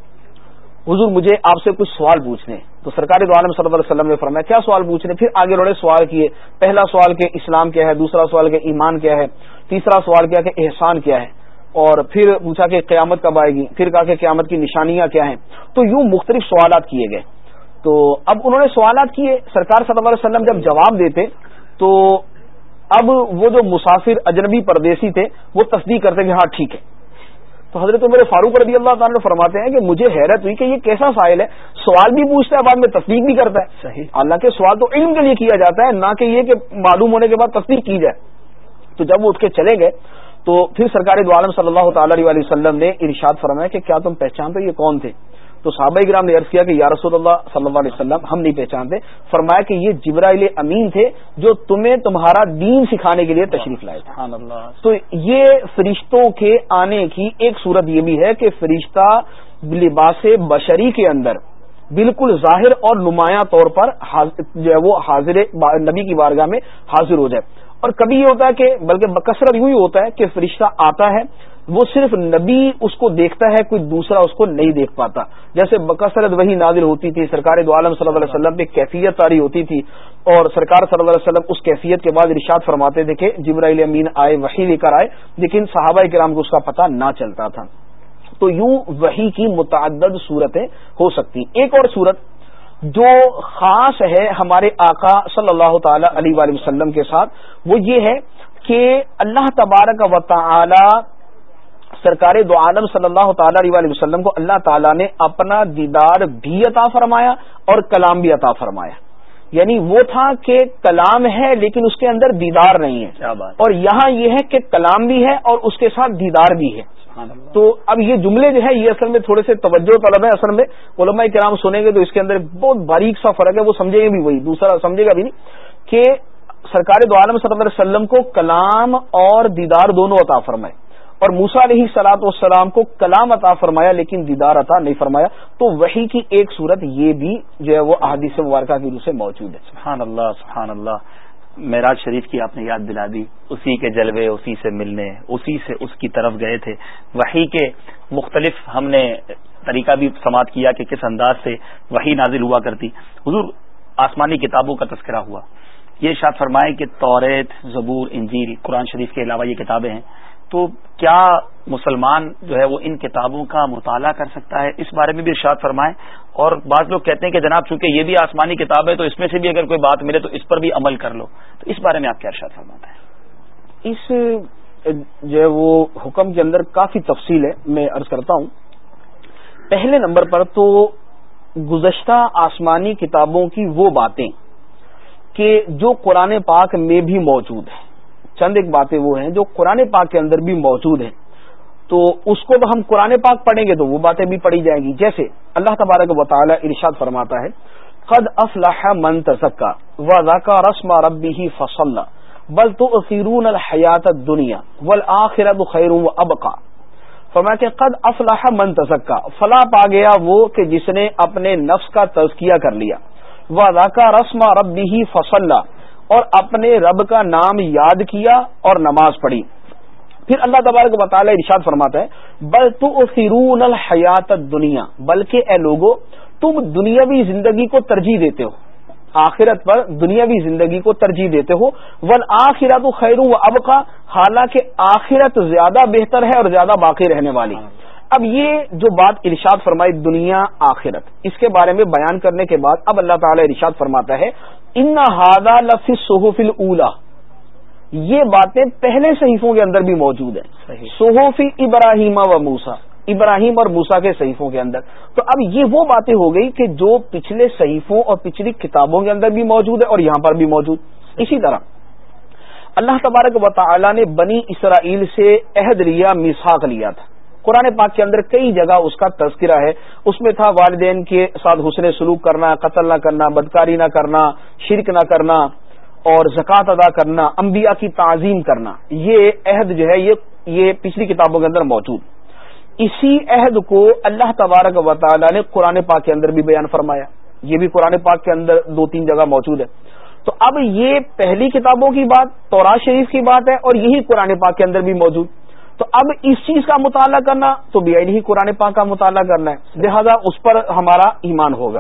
[SPEAKER 4] حضور مجھے آپ سے کچھ سوال پوچھنے، تو سرکار دو عالم صلی اللہ علیہ وسلم نے فرمایا کیا سوال پوچھنے؟ پھر آگے بڑے سوال کیے، پہلا سوال کہ اسلام کیا ہے، دوسرا سوال کہ ایمان کیا ہے، تیسرا سوال کیا کہ احسان کیا ہے، اور پھر پوچھا کہ قیامت کب آئے گی، پھر کہا کہ قیامت کی نشانیاں کیا ہیں۔ تو یوں مختلف سوالات کیے گئے۔ تو اب انہوں نے سوالات کیے، سرکار صلی اللہ علیہ وسلم جب جواب دیتے تو اب وہ جو مسافر اجنبی پردیسی تھے وہ تصدیق کرتے کہ ہاں ٹھیک ہے۔ تو حضرت عمر فاروق رضی اللہ تعالیٰ فرماتے ہیں کہ مجھے حیرت ہوئی کہ یہ کیسا سائل ہے، سوال بھی پوچھتا ہے بعد میں تصدیق بھی کرتا ہے۔ صحیح، حالانکہ سوال تو علم کے لیے کیا جاتا ہے، نہ کہ یہ کہ معلوم ہونے کے بعد تصدیق کی جائے۔ تو جب وہ اٹھ کے چلے گئے تو پھر سرکار دو عالم صلی اللہ تعالی علیہ وسلم نے ارشاد فرمایا کہ کیا تم پہچانتے یہ کون تھے؟ تو صحابہ کرام نے عرض کیا کہ یا رسول اللہ صلی اللہ علیہ وسلم ہم نہیں پہچانتے۔ فرمایا کہ یہ جبرائیل امین تھے جو تمہیں تمہارا دین سکھانے کے لیے تشریف لائے تھے۔ سبحان اللہ۔ تو یہ فرشتوں کے آنے کی ایک صورت یہ بھی ہے کہ فرشتہ لباس بشری کے اندر بالکل ظاہر اور نمایاں طور پر جو ہے وہ حاضر نبی کی بارگاہ میں حاضر ہو جائے۔ اور کبھی یہ ہوتا ہے کہ بلکہ بکثرت یوں ہی ہوتا ہے کہ فرشتہ آتا ہے، وہ صرف نبی اس کو دیکھتا ہے، کوئی دوسرا اس کو نہیں دیکھ پاتا۔ جیسے بکثرت وہی نازل ہوتی تھی، سرکار دو عالم صلی اللہ علیہ وسلم پہ کیفیت طاری ہوتی تھی، اور سرکار صلی اللہ علیہ وسلم اس کیفیت کے بعد ارشاد فرماتے تھے کہ جبرائیل امین آئے، وحی لے کر آئے، لیکن صحابہ کرام کو اس کا پتہ نہ چلتا تھا۔ تو یوں وحی کی متعدد صورتیں ہو سکتی۔ ایک اور صورت جو خاص ہے ہمارے آقا صلی اللہ تعالی علیہ وآلہ وسلم کے ساتھ وہ یہ ہے کہ اللہ تبارک و تعالی سرکار دو عالم صلی اللہ تعالی علیہ وآلہ وسلم کو اللہ تعالی نے اپنا دیدار بھی عطا فرمایا اور کلام بھی عطا فرمایا۔ یعنی وہ تھا کہ کلام ہے لیکن اس کے اندر دیدار نہیں ہے، اور یہاں یہ ہے کہ کلام بھی ہے اور اس کے ساتھ دیدار بھی ہے۔ تو اب یہ جملے جو ہے یہ اصل میں تھوڑے سے توجہ طلب ہے، اصل میں علماء کرام سنیں گے تو اس کے اندر بہت باریک سا فرق ہے، وہ سمجھیں گے بھی وہی، دوسرا سمجھے گا بھی نہیں کہ سرکار دو عالم صلی اللہ علیہ وسلم کو کلام اور دیدار دونوں عطا فرمائے، اور موسیٰ علیہ الصلوۃ والسلام کو کلام عطا فرمایا لیکن دیدار عطا نہیں فرمایا۔ تو وحی کی ایک صورت یہ بھی جو ہے وہ احادیث مبارکہ کی روح سے موجود ہے۔
[SPEAKER 3] سبحان اللہ سبحان اللہ۔ معراج شریف کی آپ نے یاد دلا دی. اسی کے جلوے اسی سے ملنے, اسی سے اس کی طرف گئے تھے. وحی کے مختلف ہم نے طریقہ بھی سماعت کیا کہ کس انداز سے وحی نازل ہوا کرتی. حضور آسمانی کتابوں کا تذکرہ ہوا, یہ ارشاد فرمائے کہ توریت, زبور, انجیل, قرآن شریف کے علاوہ یہ کتابیں ہیں, تو کیا مسلمان جو ہے وہ ان کتابوں کا مطالعہ کر سکتا ہے؟ اس بارے میں بھی ارشاد فرمائیں. اور بعض لوگ کہتے ہیں کہ جناب چونکہ یہ بھی آسمانی کتاب ہے تو اس میں سے بھی اگر کوئی بات ملے تو اس پر بھی عمل کر لو, تو اس بارے میں آپ کیا ارشاد فرماتے ہیں؟
[SPEAKER 4] اس جو ہے وہ حکم کے اندر کافی تفصیل ہے, میں عرض کرتا ہوں. پہلے نمبر پر تو گزشتہ آسمانی کتابوں کی وہ باتیں کہ جو قرآن پاک میں بھی موجود ہیں, چند ایک باتیں وہ ہیں جو قرآن پاک کے اندر بھی موجود ہیں, تو اس کو ہم قرآن پاک پڑھیں گے تو وہ باتیں بھی پڑھی جائیں گی. جیسے اللہ تبارک و تعالی ارشاد فرماتا ہے, قد افلح من تزکا وذکر اسم ربہ فصلی بل تؤثرون الحیاۃ الدنیا والآخرۃ خیر وابقی. فرمایا کہ قد افلح من تزکا, فلاح پا گیا وہ کہ جس نے اپنے نفس کا تزکیہ کر لیا, وذکر اسم ربہ فصلی, اور اپنے رب کا نام یاد کیا اور نماز پڑھی. پھر اللہ تبارک و تعالی ارشاد فرماتا ہے, بل تؤثرون الحیات الدنیا, بلکہ اے لوگو تم دنیاوی زندگی کو ترجیح دیتے ہو, آخرت پر دنیاوی زندگی کو ترجیح دیتے ہو. والآخرۃ خیر وابقی, حالانکہ آخرت زیادہ بہتر ہے اور زیادہ باقی رہنے والی. اب یہ جو بات ارشاد فرمائی دنیا آخرت, اس کے بارے میں بیان کرنے کے بعد اب اللہ تعالی ارشاد فرماتا ہے, ان ھذا لفی الصحف الاولی, یہ باتیں پہلے صحیفوں کے اندر بھی موجود ہیں. صحف ابراہیم و موسیٰ, ابراہیم اور موسیٰ کے صحیفوں کے اندر. تو اب یہ وہ باتیں ہو گئی کہ جو پچھلے صحیفوں اور پچھلی کتابوں کے اندر بھی موجود ہے اور یہاں پر بھی موجود. اسی طرح اللہ تبارک و تعالی نے بنی اسرائیل سے عہد لیا, میثاق لیا تھا. قرآن پاک کے اندر کئی جگہ اس کا تذکرہ ہے. اس میں تھا والدین کے ساتھ حسن سلوک کرنا, قتل نہ کرنا, بدکاری نہ کرنا, شرک نہ کرنا اور زکوٰۃ ادا کرنا, انبیاء کی تعظیم کرنا. یہ عہد جو ہے یہ یہ پچھلی کتابوں کے اندر موجود. اسی عہد کو اللہ تبارک و تعالی نے قرآن پاک کے اندر بھی بیان فرمایا. یہ بھی قرآن پاک کے اندر دو تین جگہ موجود ہے. تو اب یہ پہلی کتابوں کی بات تورات شریف کی بات ہے اور یہی قرآن پاک کے اندر بھی موجود. تو اب اس چیز کا مطالعہ کرنا تو بھی ہی قرآن پاک کا مطالعہ کرنا ہے, لہذا اس پر ہمارا ایمان ہوگا.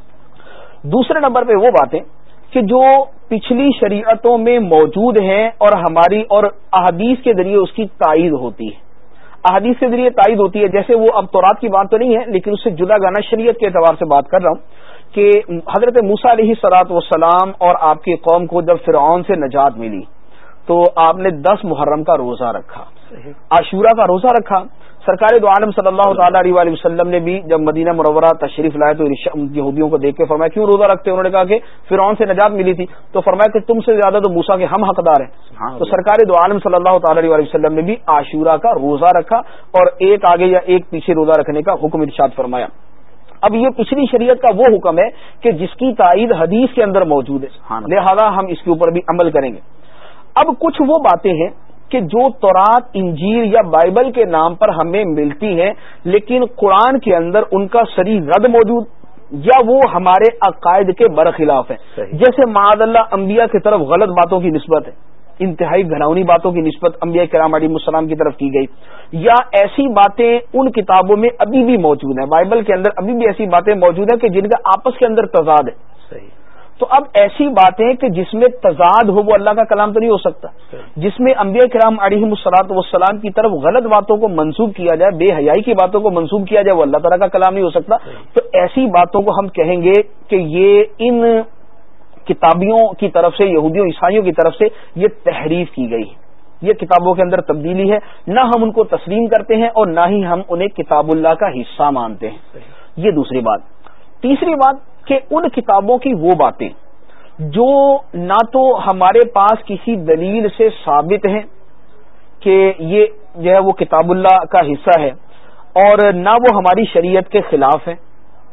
[SPEAKER 4] دوسرے نمبر پہ وہ باتیں کہ جو پچھلی شریعتوں میں موجود ہیں اور ہماری اور احادیث کے ذریعے اس کی تائید ہوتی ہے, احادیث کے ذریعے تائید ہوتی ہے. جیسے وہ اب تورات کی بات تو نہیں ہے لیکن اس سے جدا گانا شریعت کے اعتبار سے بات کر رہا ہوں کہ حضرت موسیٰ علیہ الصلوۃ والسلام اور آپ کی قوم کو جب فرعون سے نجات ملی تو آپ نے دس محرم کا روزہ رکھا, عاشورہ کا روزہ رکھا. سرکار دو عالم صلی اللہ تعالی علیہ وآلہ وسلم نے بھی جب مدینہ منورہ تشریف لائے تو یہودیوں کو دیکھ کے فرمایا کیوں روزہ رکھتے ہیں؟ انہوں نے کہا کہ فرعون سے نجات ملی تھی. تو فرمایا کہ تم سے زیادہ تو موسیٰ کے ہم حقدار ہیں. تو سرکار دو عالم صلی اللہ تعالی علیہ وآلہ وسلم نے بھی عاشورہ کا روزہ رکھا اور ایک آگے یا ایک پیچھے روزہ رکھنے کا حکم ارشاد فرمایا. اب یہ پچھلی شریعت کا وہ حکم ہے کہ جس کی تائید حدیث کے اندر موجود ہے, لہذا ہم اس کے اوپر بھی عمل کریں گے. اب کچھ وہ باتیں ہیں کہ جو تورات, انجیل یا بائبل کے نام پر ہمیں ملتی ہیں لیکن قرآن کے اندر ان کا صریح رد موجود یا وہ ہمارے عقائد کے برخلاف ہے. جیسے معاذ اللہ انبیاء کی طرف غلط باتوں کی نسبت ہے, انتہائی گھناؤنی باتوں کی نسبت انبیاء کرام علیہ السلام کی طرف کی گئی, یا ایسی باتیں ان کتابوں میں ابھی بھی موجود ہیں, بائبل کے اندر ابھی بھی ایسی باتیں موجود ہیں کہ جن کا آپس کے اندر تضاد ہے. تو اب ایسی باتیں کہ جس میں تضاد ہو وہ اللہ کا کلام تو نہیں ہو سکتا. جس میں انبیاء کرام علیہ الصلوۃ والسلام کی طرف غلط باتوں کو منسوب کیا جائے, بے حیائی کی باتوں کو منسوب کیا جائے, وہ اللہ تعالیٰ کا کلام نہیں ہو سکتا. تو ایسی باتوں کو ہم کہیں گے کہ یہ ان کتابیوں کی طرف سے, یہودیوں عیسائیوں کی طرف سے یہ تحریف کی گئی ہے, یہ کتابوں کے اندر تبدیلی ہے. نہ ہم ان کو تسلیم کرتے ہیں اور نہ ہی ہم انہیں کتاب اللہ کا حصہ مانتے ہیں. یہ دوسری بات. تیسری بات کہ ان کتابوں کی وہ باتیں جو نہ تو ہمارے پاس کسی دلیل سے ثابت ہیں کہ یہ جو ہے وہ کتاب اللہ کا حصہ ہے, اور نہ وہ ہماری شریعت کے خلاف ہے,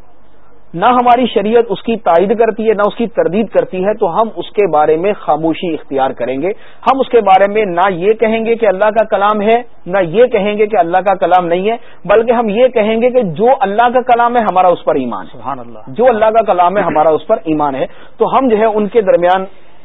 [SPEAKER 4] نہ ہماری شریعت اس کی تائید کرتی ہے نہ اس کی تردید کرتی ہے, تو ہم اس کے بارے میں خاموشی اختیار کریں گے. ہم اس کے بارے میں نہ یہ کہیں گے کہ اللہ کا کلام ہے, نہ یہ کہیں گے کہ اللہ کا کلام نہیں ہے, بلکہ ہم یہ کہیں گے کہ جو اللہ کا کلام ہے ہمارا اس پر ایمان ہے. سبحان اللہ. جو اللہ کا کلام ہے ہمارا اس پر ایمان ہے. تو ہم جو ہے ان کے درمیان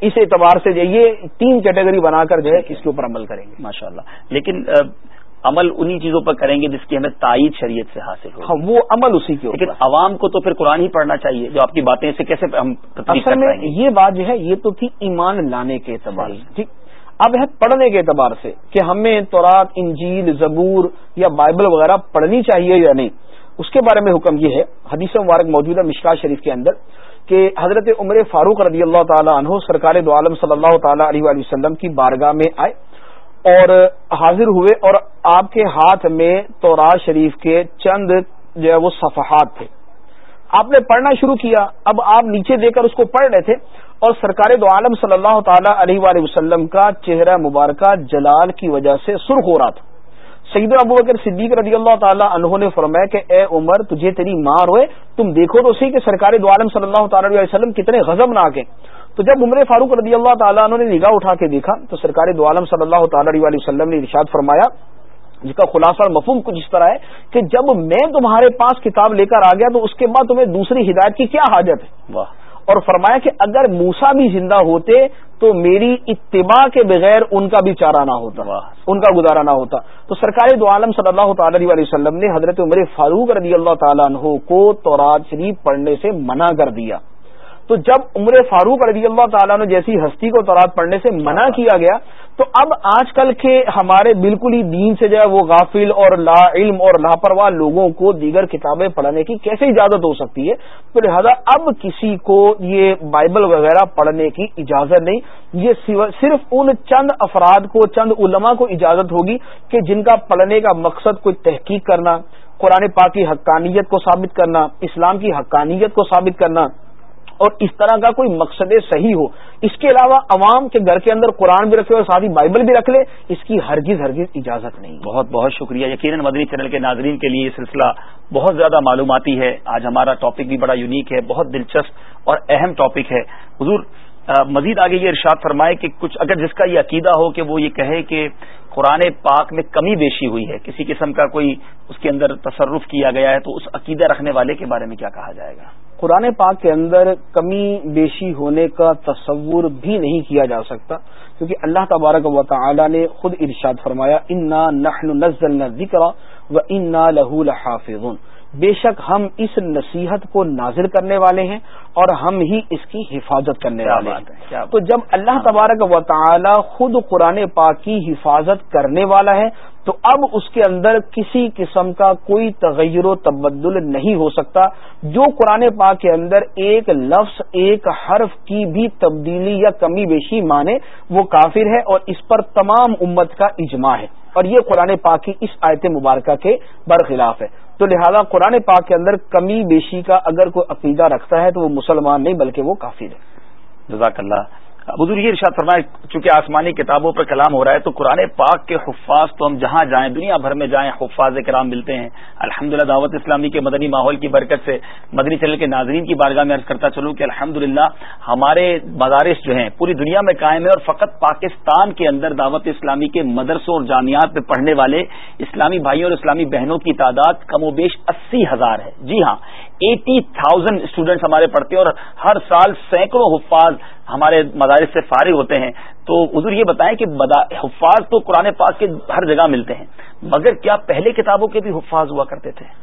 [SPEAKER 4] اس اعتبار سے جو یہ تین کیٹیگری بنا کر جو ہے اس کے اوپر عمل کریں گے
[SPEAKER 3] ماشاءاللہ. لیکن عمل انہی چیزوں پر کریں گے جس کی ہمیں تائید شریعت سے حاصل ہو.
[SPEAKER 4] ہاں وہ عمل اسی کے اوپر.
[SPEAKER 3] لیکن عوام کو تو پھر قرآن ہی پڑھنا چاہیے. جو آپ کی باتیں سے کیسے ہم
[SPEAKER 4] اصل میں یہ بات جو ہے یہ تو تھی ایمان لانے کے اعتبار سے, ٹھیک. اب ہے پڑھنے کے اعتبار سے کہ ہمیں تورات, انجیل, زبور یا بائبل وغیرہ پڑھنی چاہیے یا نہیں, اس کے بارے میں حکم یہ ہے. حدیث مبارک موجود ہے مشکات شریف کے اندر کہ حضرت عمر فاروق رضی اللہ تعالی عنہ سرکار دو عالم صلی اللہ تعالی علیہ وآلہ وسلم کی بارگاہ میں آئے اور حاضر ہوئے, اور آپ کے ہاتھ میں تورات شریف کے چند جو ہے وہ صفحات تھے. آپ نے پڑھنا شروع کیا. اب آپ نیچے دے کر اس کو پڑھ رہے تھے اور سرکار دو عالم صلی اللہ تعالی علیہ وآلہ وسلم کا چہرہ مبارکہ جلال کی وجہ سے سرخ ہو رہا تھا. سیدنا ابو بکر صدیق رضی اللہ تعالی عنہ نے فرمایا کہ اے عمر تجھے تیری ماں روئے, تم دیکھو تو صحیح کہ سرکار دو عالم صلی اللہ تعالی علیہ وسلم کتنے غضبناک ہیں. تو جب عمر فاروق رضی اللہ تعالیٰ عنہ نے نگاہ اٹھا کے دیکھا تو سرکار دو عالم صلی اللہ تعالی علیہ وسلم نے ارشاد فرمایا, جس کا خلاصہ اور مفہوم کچھ اس طرح ہے کہ جب میں تمہارے پاس کتاب لے کر آ گیا تو اس کے بعد تمہیں دوسری ہدایت کی کیا حاجت ہے. واہ. اور فرمایا کہ اگر موسیٰ بھی زندہ ہوتے تو میری اتباع کے بغیر ان کا بھی چارہ نہ ہوتا, ان کا گزارا نہ ہوتا. تو سرکار دو عالم صلی اللہ تعالی علیہ وسلم نے حضرت عمر فاروق رضی اللہ تعالیٰ عنہ کو تورات شریف پڑھنے سے منع کر دیا. تو جب عمر فاروق رضی اللہ تعالیٰ نے جیسی ہستی کو تورات پڑھنے سے منع کیا گیا تو اب آج کل کے ہمارے بالکل ہی دین سے جو ہے وہ غافل اور لا علم اور لاپرواہ لوگوں کو دیگر کتابیں پڑھنے کی کیسے اجازت ہو سکتی ہے. تو لہذا اب کسی کو یہ بائبل وغیرہ پڑھنے کی اجازت نہیں. یہ صرف ان چند افراد کو, چند علماء کو اجازت ہوگی کہ جن کا پڑھنے کا مقصد کوئی تحقیق کرنا, قرآن پاک کی حقانیت کو ثابت کرنا, اسلام کی حقانیت کو ثابت کرنا اور اس طرح کا کوئی مقصد صحیح ہو. اس کے علاوہ عوام کے گھر کے اندر قرآن بھی رکھے اور ساتھ ہی بائبل بھی رکھ لے, اس کی ہرگز ہرگز اجازت نہیں.
[SPEAKER 3] بہت بہت شکریہ. یقیناً مدنی چینل کے ناظرین کے لیے یہ سلسلہ بہت زیادہ معلوماتی ہے. آج ہمارا ٹاپک بھی بڑا یونیک ہے, بہت دلچسپ اور اہم ٹاپک ہے. حضور مزید آگے یہ ارشاد فرمائے کہ کچھ اگر جس کا یہ عقیدہ ہو کہ وہ یہ کہے کہ قرآن پاک میں کمی بیشی ہوئی ہے, کسی قسم کا کوئی اس کے اندر تصرف کیا گیا ہے, تو اس عقیدہ رکھنے والے کے بارے میں کیا کہا جائے گا؟
[SPEAKER 4] قرآن پاک کے اندر کمی بیشی ہونے کا تصور بھی نہیں کیا جا سکتا, کیونکہ اللہ تبارک و تعالی نے خود ارشاد فرمایا انا نحن نزلنا الذکر وانا لہ لحافظون, بے شک ہم اس نصیحت کو نازل کرنے والے ہیں اور ہم ہی اس کی حفاظت کرنے والے ہیں. تو جب اللہ تبارک و تعالی خود قرآن پاک کی حفاظت کرنے والا ہے تو اب اس کے اندر کسی قسم کا کوئی تغیر و تبدل نہیں ہو سکتا. جو قرآن پاک کے اندر ایک لفظ, ایک حرف کی بھی تبدیلی یا کمی بیشی مانے وہ کافر ہے, اور اس پر تمام امت کا اجماع ہے, اور یہ قرآن پاک کی اس آیت مبارکہ کے برخلاف ہے. تو لہذا قرآن پاک کے اندر کمی بیشی کا اگر کوئی عقیدہ رکھتا ہے تو وہ مسلمان نہیں بلکہ وہ کافر ہے.
[SPEAKER 3] جزاک اللہ. حضور یہ ارشاد فرمائے, چونکہ آسمانی کتابوں پر کلام ہو رہا ہے تو قرآن پاک کے حفاظ تو ہم جہاں جائیں, دنیا بھر میں جائیں, حفاظ کرام ملتے ہیں. الحمدللہ دعوت اسلامی کے مدنی ماحول کی برکت سے مدنی چینل کے ناظرین کی بارگاہ میں عرض کرتا چلوں کہ الحمدللہ ہمارے مدارس جو ہیں پوری دنیا میں قائم ہے, اور فقط پاکستان کے اندر دعوت اسلامی کے مدرسوں اور جامعات میں پڑھنے والے اسلامی بھائیوں اور اسلامی بہنوں کی تعداد کم و بیش اسی ہزار ہے. جی ہاں, ایٹی تھاؤزینڈ اسٹوڈنٹس ہمارے پڑھتے ہیں, اور ہر سال سینکڑوں حفاظ ہمارے مدارس سے فارغ ہوتے ہیں. تو حضور یہ بتائیں کہ حفاظ تو قرآن پاک کے ہر جگہ ملتے ہیں, مگر کیا پہلے کتابوں کے بھی حفاظ ہوا کرتے تھے؟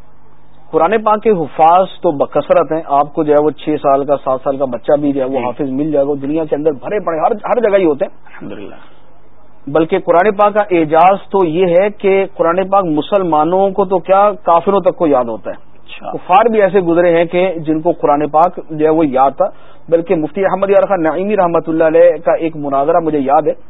[SPEAKER 4] قرآن پاک کے حفاظ تو بکثرت ہیں. آپ کو جو ہے وہ چھ سال کا سات سال کا بچہ بھی جو ہے وہ حافظ مل جائے گا. دنیا کے اندر بھرے پڑے ہر ہر جگہ ہی ہوتے ہیں
[SPEAKER 3] الحمدللہ.
[SPEAKER 4] بلکہ قرآن پاک کا اعجاز تو یہ ہے کہ قرآن پاک مسلمانوں کو تو کیا کافروں تک کو یاد ہوتا ہے. کفار بھی ایسے گزرے ہیں کہ جن کو قرآن پاک جو ہے وہ یاد تھا. بلکہ مفتی احمد یار خان نعیمی رحمۃ اللہ علیہ کا ایک مناظرہ مجھے یاد ہے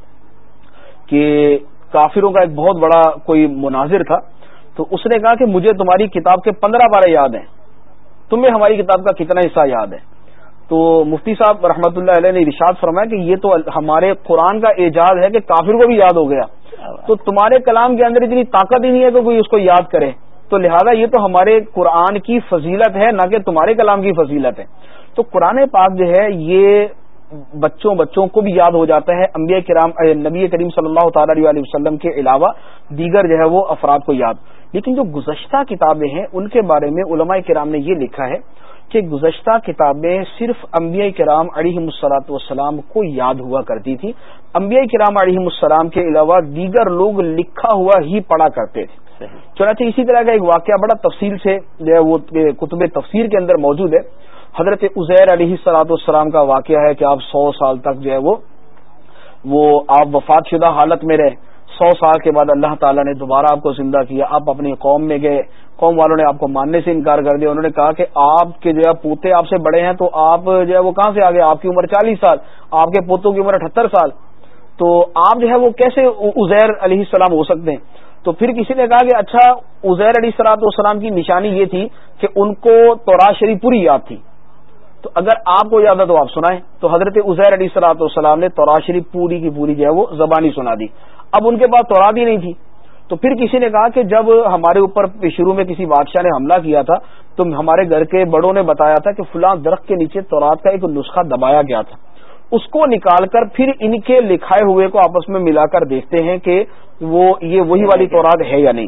[SPEAKER 4] کہ کافروں کا ایک بہت بڑا کوئی مناظر تھا, تو اس نے کہا کہ مجھے تمہاری کتاب کے پندرہ بارہ یاد ہیں, تمہیں ہماری کتاب کا کتنا حصہ یاد ہے؟ تو مفتی صاحب رحمۃ اللہ علیہ نے ارشاد فرمایا کہ یہ تو ہمارے قرآن کا اعجاز ہے کہ کافر کو بھی یاد ہو گیا, تو تمہارے کلام کے اندر اتنی طاقت ہی نہیں ہے کہ کوئی اس کو یاد کرے. تو لہذا یہ تو ہمارے قرآن کی فضیلت ہے, نہ کہ تمہارے کلام کی فضیلت ہے. تو قرآن پاک جو ہے یہ بچوں بچوں کو بھی یاد ہو جاتا ہے، انبیاء کرام نبی کریم صلی اللہ تعالی علیہ وسلم کے علاوہ دیگر جو ہے وہ افراد کو یاد. لیکن جو گزشتہ کتابیں ہیں ان کے بارے میں علماء کرام نے یہ لکھا ہے کہ گزشتہ کتابیں صرف انبیاء کرام علیہم الصلاۃ والسلام کو یاد ہوا کرتی تھی. انبیاء کرام علیہم السلام کے علاوہ دیگر لوگ لکھا ہوا ہی پڑھا کرتے تھے. چنانچہ اسی طرح کا ایک واقعہ بڑا تفصیل سے جو ہے وہ کتب تفسیر کے اندر موجود ہے. حضرت عزیر علیہ الصلاۃ والسلام کا واقعہ ہے کہ آپ سو سال تک جو ہے وہ وہ آپ وفات شدہ حالت میں رہے. سو سال کے بعد اللہ تعالیٰ نے دوبارہ آپ کو زندہ کیا. آپ اپنی قوم میں گئے، قوم والوں نے آپ کو ماننے سے انکار کر دیا. انہوں نے کہا کہ آپ کے جو ہے پوتے آپ سے بڑے ہیں، تو آپ جو ہے وہ کہاں سے آگے؟ آپ کی عمر چالیس سال، آپ کے پوتوں کی عمر اٹھہتر سال، تو آپ جو ہے وہ کیسے عزیر علیہ السلام ہو سکتے ہیں؟ تو پھر کسی نے کہا کہ اچھا عزیر علیہ الصلوۃ والسلام کی نشانی یہ تھی کہ ان کو تورات شریف پوری یاد تھی، تو اگر آپ کو یاد ہے تو آپ سنائیں. تو حضرت عزیر علیہ الصلوۃ والسلام نے تورات شریف پوری کی پوری جو ہے وہ زبانی سنا دی. اب ان کے پاس تورات ہی نہیں تھی. تو پھر کسی نے کہا کہ جب ہمارے اوپر شروع میں کسی بادشاہ نے حملہ کیا تھا تو ہمارے گھر کے بڑوں نے بتایا تھا کہ فلاں درخت کے نیچے تورات کا ایک نسخہ دبایا گیا تھا، اس کو نکال کر پھر ان کے لکھائے ہوئے کو آپس میں ملا کر دیکھتے ہیں کہ وہ یہ وہی والی تورات ہے یا نہیں.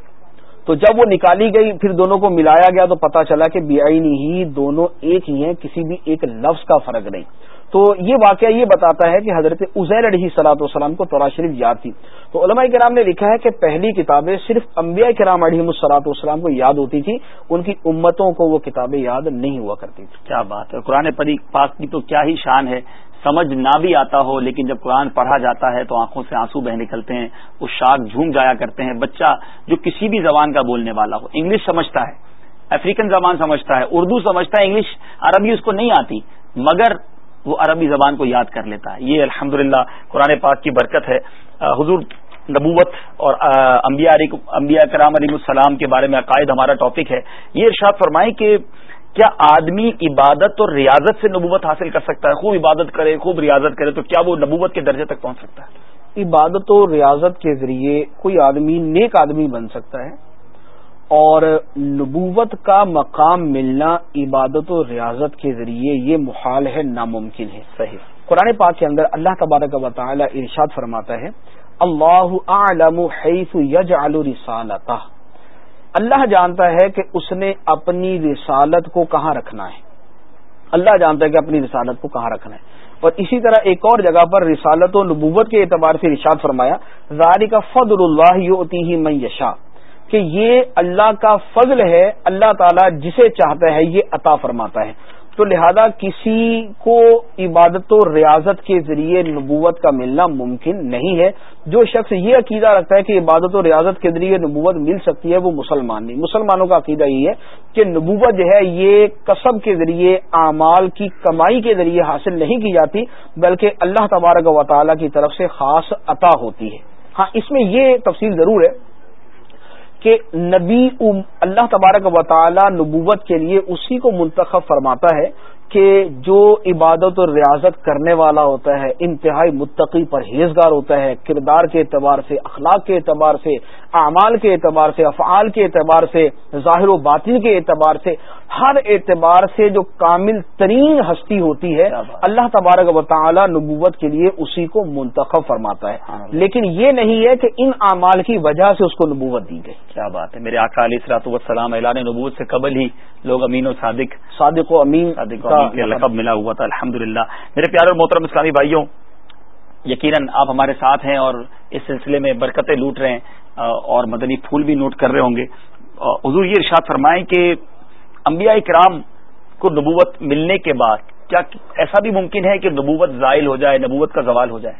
[SPEAKER 4] تو جب وہ نکالی گئی پھر دونوں کو ملایا گیا تو پتا چلا کہ بعینی ہی دونوں ایک ہی ہیں، کسی بھی ایک لفظ کا فرق نہیں. تو یہ واقعہ یہ بتاتا ہے کہ حضرت عزیر علیہ الصلوۃ والسلام کو تورات شریف یاد تھی. تو علماء کرام نے لکھا ہے کہ پہلی کتابیں صرف انبیاء کرام علیہم الصلوۃ والسلام کو یاد ہوتی تھی، ان کی امتوں کو وہ کتابیں یاد نہیں ہوا کرتی تھی.
[SPEAKER 3] کیا بات ہے! قرآن پاک کی تو کیا ہی شان ہے. سمجھ نہ بھی آتا ہو لیکن جب قرآن پڑھا جاتا ہے تو آنکھوں سے آنسو بہ نکلتے ہیں، وہ شاخ جھوم جایا کرتے ہیں. بچہ جو کسی بھی زبان کا بولنے والا ہو، انگلش سمجھتا ہے، افریقن زبان سمجھتا ہے، اردو سمجھتا ہے، انگلش عربی اس کو نہیں آتی، مگر وہ عربی زبان کو یاد کر لیتا ہے. یہ الحمدللہ قرآن پاک کی برکت ہے. حضور نبوت اور انبیاء انبیاء کرام علیہ السلام کے بارے میں عقائد ہمارا ٹاپک ہے. یہ ارشاد فرمائیں کہ کیا آدمی عبادت اور ریاضت سے نبوت حاصل کر سکتا ہے؟ خوب عبادت کرے، خوب ریاضت کرے تو کیا وہ نبوت کے درجے تک پہنچ سکتا ہے؟
[SPEAKER 4] عبادت و ریاضت کے ذریعے کوئی آدمی نیک آدمی بن سکتا ہے، اور نبوت کا مقام ملنا عبادت و ریاضت کے ذریعے یہ محال ہے، ناممکن ہے.
[SPEAKER 3] صحیح.
[SPEAKER 4] قرآن پاک کے اندر اللہ تبارک و تعالی ارشاد فرماتا ہے، اللہ اعلم حیث یجعل رسالتہ، اللہ جانتا ہے کہ اس نے اپنی رسالت کو کہاں رکھنا ہے. اللہ جانتا ہے کہ اپنی رسالت کو کہاں رکھنا ہے. اور اسی طرح ایک اور جگہ پر رسالت و نبوت کے اعتبار سے ارشاد فرمایا، ذالک فضل اللہ یؤتیہ من یشاء، کہ یہ اللہ کا فضل ہے، اللہ تعالیٰ جسے چاہتا ہے یہ عطا فرماتا ہے. تو لہذا کسی کو عبادت و ریاضت کے ذریعے نبوت کا ملنا ممکن نہیں ہے. جو شخص یہ عقیدہ رکھتا ہے کہ عبادت و ریاضت کے ذریعے نبوت مل سکتی ہے وہ مسلمان نہیں. مسلمانوں کا عقیدہ یہ ہے کہ نبوت جو ہے یہ کسب کے ذریعے، اعمال کی کمائی کے ذریعے حاصل نہیں کی جاتی، بلکہ اللہ تبارک و تعالیٰ کی طرف سے خاص عطا ہوتی ہے. ہاں اس میں یہ تفصیل ضرور ہے کہ نبی اللہ تبارک و تعالی نبوت کے لیے اسی کو منتخب فرماتا ہے کہ جو عبادت اور ریاضت کرنے والا ہوتا ہے، انتہائی متقی پرہیزگار ہوتا ہے، کردار کے اعتبار سے، اخلاق کے اعتبار سے، اعمال کے اعتبار سے، افعال کے اعتبار سے، ظاہر و باطن کے اعتبار سے، ہر اعتبار سے جو کامل ترین ہستی ہوتی ہے، اللہ تبارک و تعالی نبوت کے لیے اسی کو منتخب فرماتا ہے. لیکن یہ نہیں ہے کہ ان اعمال کی وجہ سے اس کو نبوت دی گئی.
[SPEAKER 3] کیا بات ہے! میرے آقا علیہ الصلوۃ والسلام اعلان نبوت سے قبل ہی لوگ امین و صادق
[SPEAKER 4] صادق و امین
[SPEAKER 3] کا لقب ملا ہوا تھا. الحمدللہ. میرے پیارے اور محترم اسلامی بھائیوں، یقیناً آپ ہمارے ساتھ ہیں اور اس سلسلے میں برکتیں لوٹ رہے ہیں اور مدنی پھول بھی نوٹ کر رہے ہوں گے. حضور یہ ارشاد فرمائیں کہ انبیاء کرام کو نبوت ملنے کے بعد کیا ایسا بھی ممکن ہے کہ نبوت زائل ہو جائے، نبوت کا زوال ہو جائے؟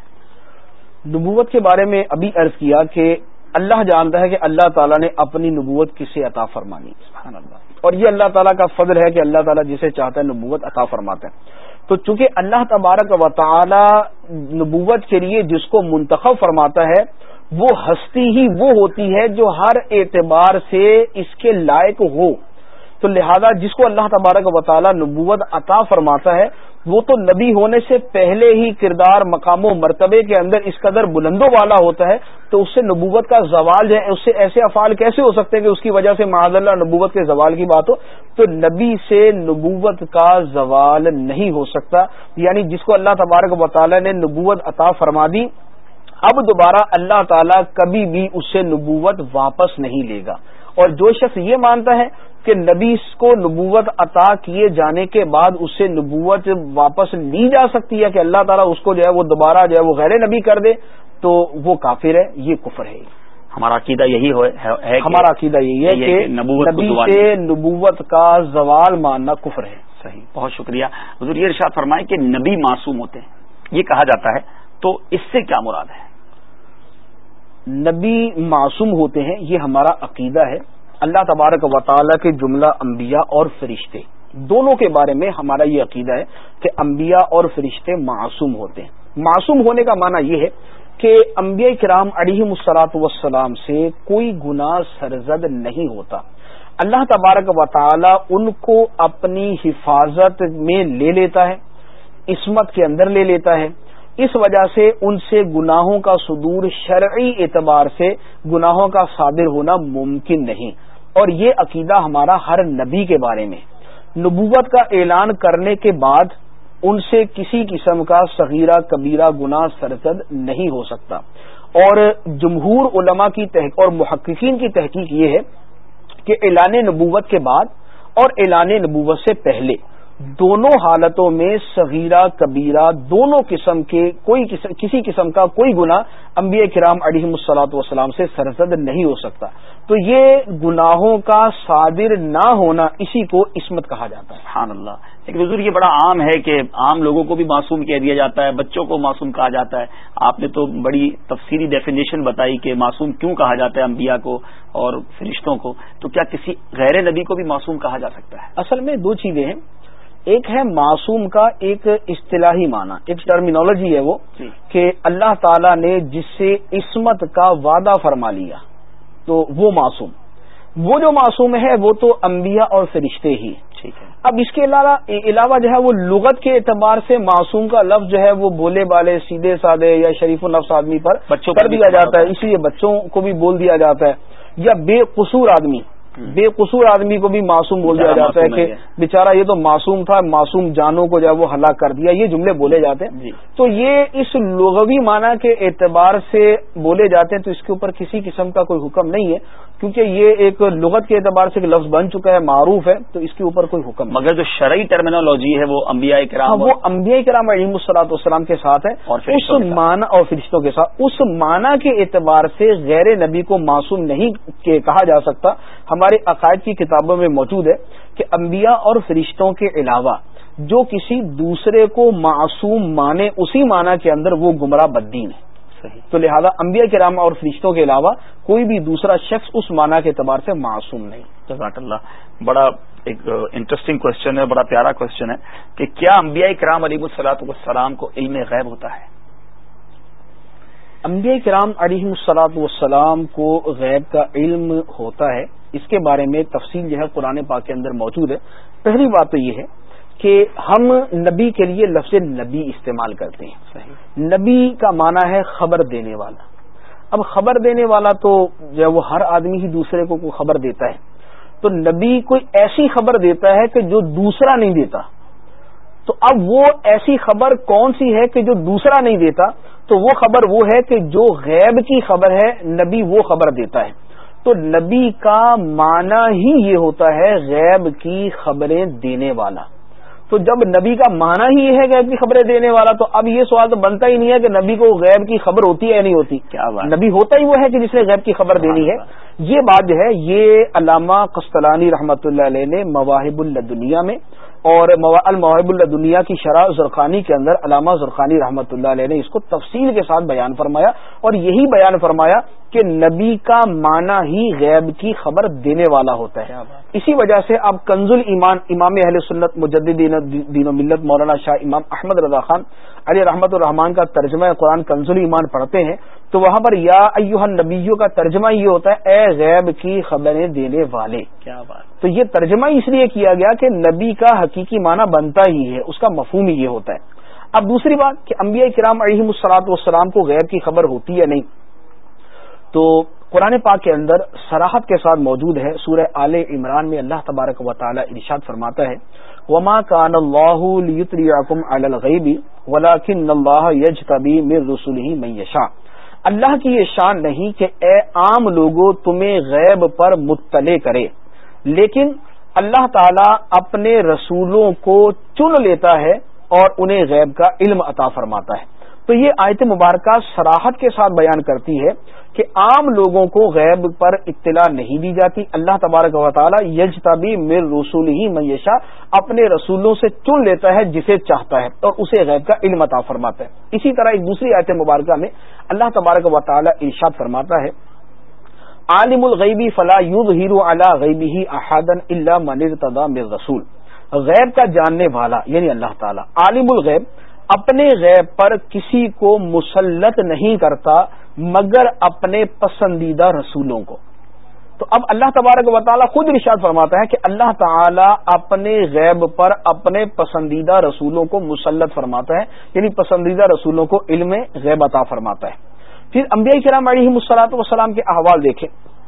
[SPEAKER 4] نبوت کے بارے میں ابھی عرض کیا کہ اللہ جانتا ہے کہ اللہ تعالیٰ نے اپنی نبوت کسے عطا فرمانی. سبحان اللہ. اور یہ اللہ تعالیٰ کا فضل ہے کہ اللہ تعالیٰ جسے چاہتا ہے نبوت عطا فرماتا ہے. تو چونکہ اللہ تبارک و تعالی نبوت کے لیے جس کو منتخب فرماتا ہے وہ ہستی ہی وہ ہوتی ہے جو ہر اعتبار سے اس کے لائق ہو. تو لہذا جس کو اللہ تبارک و تعالی نبوت عطا فرماتا ہے وہ تو نبی ہونے سے پہلے ہی کردار مقام و مرتبے کے اندر اس قدر بلند و بالا ہوتا ہے، تو اس سے نبوت کا زوال جو ہے، اس سے ایسے افعال کیسے ہو سکتے ہیں کہ اس کی وجہ سے معاذ اللہ نبوت کے زوال کی بات ہو؟ تو نبی سے نبوت کا زوال نہیں ہو سکتا، یعنی جس کو اللہ تبارک و تعالی نے نبوت عطا فرما دی، اب دوبارہ اللہ تعالیٰ کبھی بھی اس سے نبوت واپس نہیں لے گا۔ اور جو شخص یہ مانتا ہے کہ نبی کو نبوت عطا کیے جانے کے بعد اس سے نبوت واپس لی جا سکتی ہے، کہ اللہ تعالیٰ اس کو جو ہے وہ دوبارہ جو ہے وہ غیر نبی کر دے، تو وہ کافر ہے، یہ کفر ہے۔
[SPEAKER 3] ہمارا عقیدہ یہی ہے،
[SPEAKER 4] ہمارا عقیدہ یہی ہے کہ نبی سے نبوت کا زوال ماننا کفر ہے۔
[SPEAKER 3] صحیح، بہت شکریہ حضور۔ یہ ارشاد فرمائیں کہ نبی معصوم ہوتے ہیں، یہ کہا جاتا ہے، تو اس سے کیا مراد ہے؟
[SPEAKER 4] نبی معصوم ہوتے ہیں، یہ ہمارا عقیدہ ہے۔ اللہ تبارک و تعالیٰ کے جملہ انبیاء اور فرشتے دونوں کے بارے میں ہمارا یہ عقیدہ ہے کہ انبیاء اور فرشتے معصوم ہوتے ہیں۔ معصوم ہونے کا معنی یہ ہے کہ انبیاء کرام علیہم الصلاۃ والسلام سے کوئی گناہ سرزد نہیں ہوتا۔ اللہ تبارک و تعالیٰ ان کو اپنی حفاظت میں لے لیتا ہے، عصمت کے اندر لے لیتا ہے، اس وجہ سے ان سے گناہوں کا صدور شرعی اعتبار سے گناہوں کا صادر ہونا ممکن نہیں۔ اور یہ عقیدہ ہمارا ہر نبی کے بارے میں، نبوت کا اعلان کرنے کے بعد ان سے کسی قسم کا صغیرہ کبیرہ گناہ سرزد نہیں ہو سکتا۔ اور جمہور علماء کی تحقیق اور محققین کی تحقیق یہ ہے کہ اعلان نبوت کے بعد اور اعلان نبوت سے پہلے دونوں حالتوں میں صغیرہ کبیرہ دونوں قسم کے کوئی قسم کسی قسم کا کوئی گناہ انبیاء کرام علیہم الصلاۃ والسلام سے سرزد نہیں ہو سکتا۔ تو یہ گناہوں کا صادر نہ ہونا، اسی کو عصمت کہا جاتا ہے۔
[SPEAKER 3] سبحان اللہ۔ لیکن حضور یہ بڑا عام ہے کہ عام لوگوں کو بھی معصوم کہہ دیا جاتا ہے، بچوں کو معصوم کہا جاتا ہے۔ آپ نے تو بڑی تفصیلی ڈیفینیشن بتائی کہ معصوم کیوں کہا جاتا ہے انبیاء کو اور فرشتوں کو، تو کیا کسی غیر نبی کو بھی معصوم کہا جا سکتا ہے؟
[SPEAKER 4] اصل میں دو چیزیں ہیں، ایک ہے معصوم کا ایک اصطلاحی معنی، ایک ٹرمینالوجی ہے وہ کہ اللہ تعالیٰ نے جس سے عصمت کا وعدہ فرما لیا تو وہ معصوم۔ وہ جو معصوم ہے وہ تو انبیاء اور فرشتے ہی۔ ٹھیک ہے، اب اس کے علاوہ علاوہ جو ہے وہ لغت کے اعتبار سے معصوم کا لفظ جو ہے وہ بولے بالے سیدھے سادے یا شریف النفس آدمی پر
[SPEAKER 3] بچوں
[SPEAKER 4] کر دیا جاتا ہے، اس لیے بچوں کو بھی بول دیا جاتا ہے، یا بے قصور آدمی بے قصور آدمی کو بھی معصوم بول دیا جاتا ہے کہ بیچارہ یہ تو معصوم تھا، معصوم جانوں کو جو ہے وہ ہلاک کر دیا، یہ جملے بولے جاتے ہیں۔ تو یہ اس لغوی معنی کے اعتبار سے بولے جاتے ہیں، تو اس کے اوپر کسی قسم کا کوئی حکم نہیں ہے، کیونکہ یہ ایک لغت کے اعتبار سے لفظ بن چکا ہے، معروف ہے، تو اس کے اوپر کوئی حکم نہیں۔
[SPEAKER 3] مگر جو شرعی ٹرمینالوجی ہے وہ انبیاء کرام
[SPEAKER 4] وہ انبیاء کرام علیہم الصلاۃ والسلام کے ساتھ ہے، اس معنی اور فرشتوں کے ساتھ، اس معنی کے اعتبار سے غیر نبی کو معصوم نہیں کہا جا سکتا۔ ہمارے عقائد کی کتابوں میں موجود ہے کہ انبیاء اور فرشتوں کے علاوہ جو کسی دوسرے کو معصوم مانے اسی معنی کے اندر وہ گمراہ بددین ہے۔ صحیح۔ تو لہذا انبیاء کرام اور فرشتوں کے علاوہ کوئی بھی دوسرا شخص اس معنی کے اعتبار سے معصوم نہیں۔
[SPEAKER 3] جزاک اللہ۔ بڑا ایک انٹرسٹنگ کوشچن ہے، بڑا پیارا کوشچن ہے کہ کیا انبیاء کرام علیہ الصلوۃ والسلام کو علم غیب ہوتا ہے؟
[SPEAKER 4] انبیاء کرام علیہ الصلوۃ والسلام کو غیب کا علم ہوتا ہے، اس کے بارے میں تفصیل جو ہے قرآن پاک کے اندر موجود ہے۔ پہلی بات تو یہ ہے کہ ہم نبی کے لیے لفظ نبی استعمال کرتے ہیں۔ صحیح۔ نبی کا معنی ہے خبر دینے والا۔ اب خبر دینے والا تو جو ہے وہ ہر آدمی ہی دوسرے کو کوئی خبر دیتا ہے، تو نبی کوئی ایسی خبر دیتا ہے کہ جو دوسرا نہیں دیتا۔ تو اب وہ ایسی خبر کون سی ہے کہ جو دوسرا نہیں دیتا؟ تو وہ خبر وہ ہے کہ جو غیب کی خبر ہے، نبی وہ خبر دیتا ہے۔ تو نبی کا معنی ہی یہ ہوتا ہے غیب کی خبریں دینے والا۔ تو جب نبی کا معنی ہی یہ ہے غیب کی خبریں دینے والا، تو اب یہ سوال تو بنتا ہی نہیں ہے کہ نبی کو غیب کی خبر ہوتی ہے یا نہیں ہوتی۔
[SPEAKER 3] کیا بات؟
[SPEAKER 4] نبی ہوتا ہی وہ ہے کہ جس نے غیب کی خبر دینی ہے۔ یہ بات جو ہے یہ علامہ قسطلانی رحمۃ اللہ علیہ نے مواہب اللدنیہ میں اور المواہب اللدنیہ کی شرح زرقانی کے اندر علامہ زرقانی رحمۃ اللہ علیہ نے اس کو تفصیل کے ساتھ بیان فرمایا، اور یہی بیان فرمایا کہ نبی کا معنی ہی غیب کی خبر دینے والا ہوتا ہے۔ اسی وجہ سے آپ کنز الایمان امام اہل سنت مجدد دین و ملت مولانا شاہ امام احمد رضا خان علیہ رحمت الرحمان کا ترجمہ قرآن کنز الایمان پڑھتے ہیں، تو وہاں پر یا ایھا النبیوں کا ترجمہ یہ ہوتا ہے اے غیب کی خبریں دینے والے.
[SPEAKER 3] کیا بات.
[SPEAKER 4] تو یہ ترجمہ اس لیے کیا گیا کہ نبی کا حقیقی معنی بنتا ہی ہے، اس کا مفہوم ہی یہ ہوتا ہے. اب دوسری بات کہ انبیاء کرام علیہم الصلوۃ والسلام کو غیب کی خبر ہوتی یا نہیں، تو قرآن پاک کے اندر صراحت کے ساتھ موجود ہے. سورہ آل عمران میں اللہ تبارک و تعالی ارشاد فرماتا ہے وما كان الله ليطلعكم على الغيب ولكن الله يجتبي من رسله من يشاء. اللہ کی یہ شان نہیں کہ اے عام لوگوں تمہیں غیب پر مطلع کرے، لیکن اللہ تعالی اپنے رسولوں کو چن لیتا ہے اور انہیں غیب کا علم عطا فرماتا ہے. تو یہ آیت مبارکہ صراحت کے ساتھ بیان کرتی ہے کہ عام لوگوں کو غیب پر اطلاع نہیں دی جاتی. اللہ تبارک و تعالی یجتبی من رسولہ من یشاء، اپنے رسولوں سے چن لیتا ہے جسے چاہتا ہے اور اسے غیب کا علم عطا فرماتا ہے. اسی طرح ایک دوسری آیت مبارکہ میں اللہ تبارک و تعالی ارشاد فرماتا ہے عالم الغیب فلا یظہر علی غیبہ احدا الا من ارتضی من رسول. غیب کا جاننے والا یعنی اللہ تعالی عالم الغیب اپنے غیب پر کسی کو مسلط نہیں کرتا مگر اپنے پسندیدہ رسولوں کو. تو اب اللہ تبارک و تعالی خود ارشاد فرماتا ہے کہ اللہ تعالی اپنے غیب پر اپنے پسندیدہ رسولوں کو مسلط فرماتا ہے، یعنی پسندیدہ رسولوں کو علم غیب عطا فرماتا ہے. پھر انبیاء کرام علیہم الصلوۃ والسلام کے احوال دیکھیں.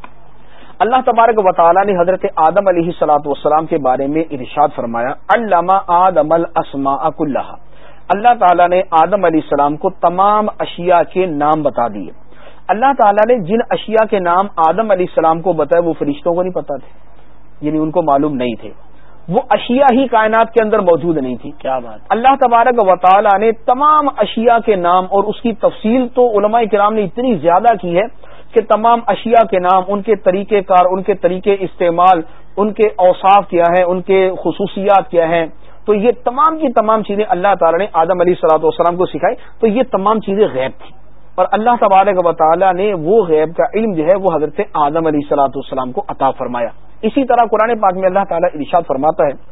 [SPEAKER 4] اللہ تبارک و تعالی نے حضرت آدم علیہ الصلوۃ والسلام کے بارے میں ارشاد فرمایا علم آدم الاسماء کلھا. اللہ تعالیٰ نے آدم علیہ السلام کو تمام اشیاء کے نام بتا دیے. اللہ تعالیٰ نے جن اشیاء کے نام آدم علیہ السلام کو بتائے وہ فرشتوں کو نہیں پتا تھے، یعنی ان کو معلوم نہیں تھے. وہ اشیاء ہی کائنات کے اندر موجود نہیں تھی.
[SPEAKER 3] کیا بات.
[SPEAKER 4] اللہ تبارک و تعالیٰ نے تمام اشیاء کے نام اور اس کی تفصیل تو علماء کرام نے اتنی زیادہ کی ہے کہ تمام اشیاء کے نام، ان کے طریقہ کار، ان کے طریقے استعمال، ان کے اوصاف کیا ہیں، ان کے خصوصیات کیا ہیں، تو یہ تمام کی تمام چیزیں اللہ تعالیٰ نے آدم علیہ الصلوۃ والسلام کو سکھائی. تو یہ تمام چیزیں غیب تھیں اور اللہ تبارک و تعالیٰ نے وہ غیب کا علم جو ہے وہ حضرت آدم علیہ الصلوۃ والسلام کو عطا فرمایا. اسی طرح قرآن پاک میں اللہ تعالیٰ ارشاد فرماتا ہے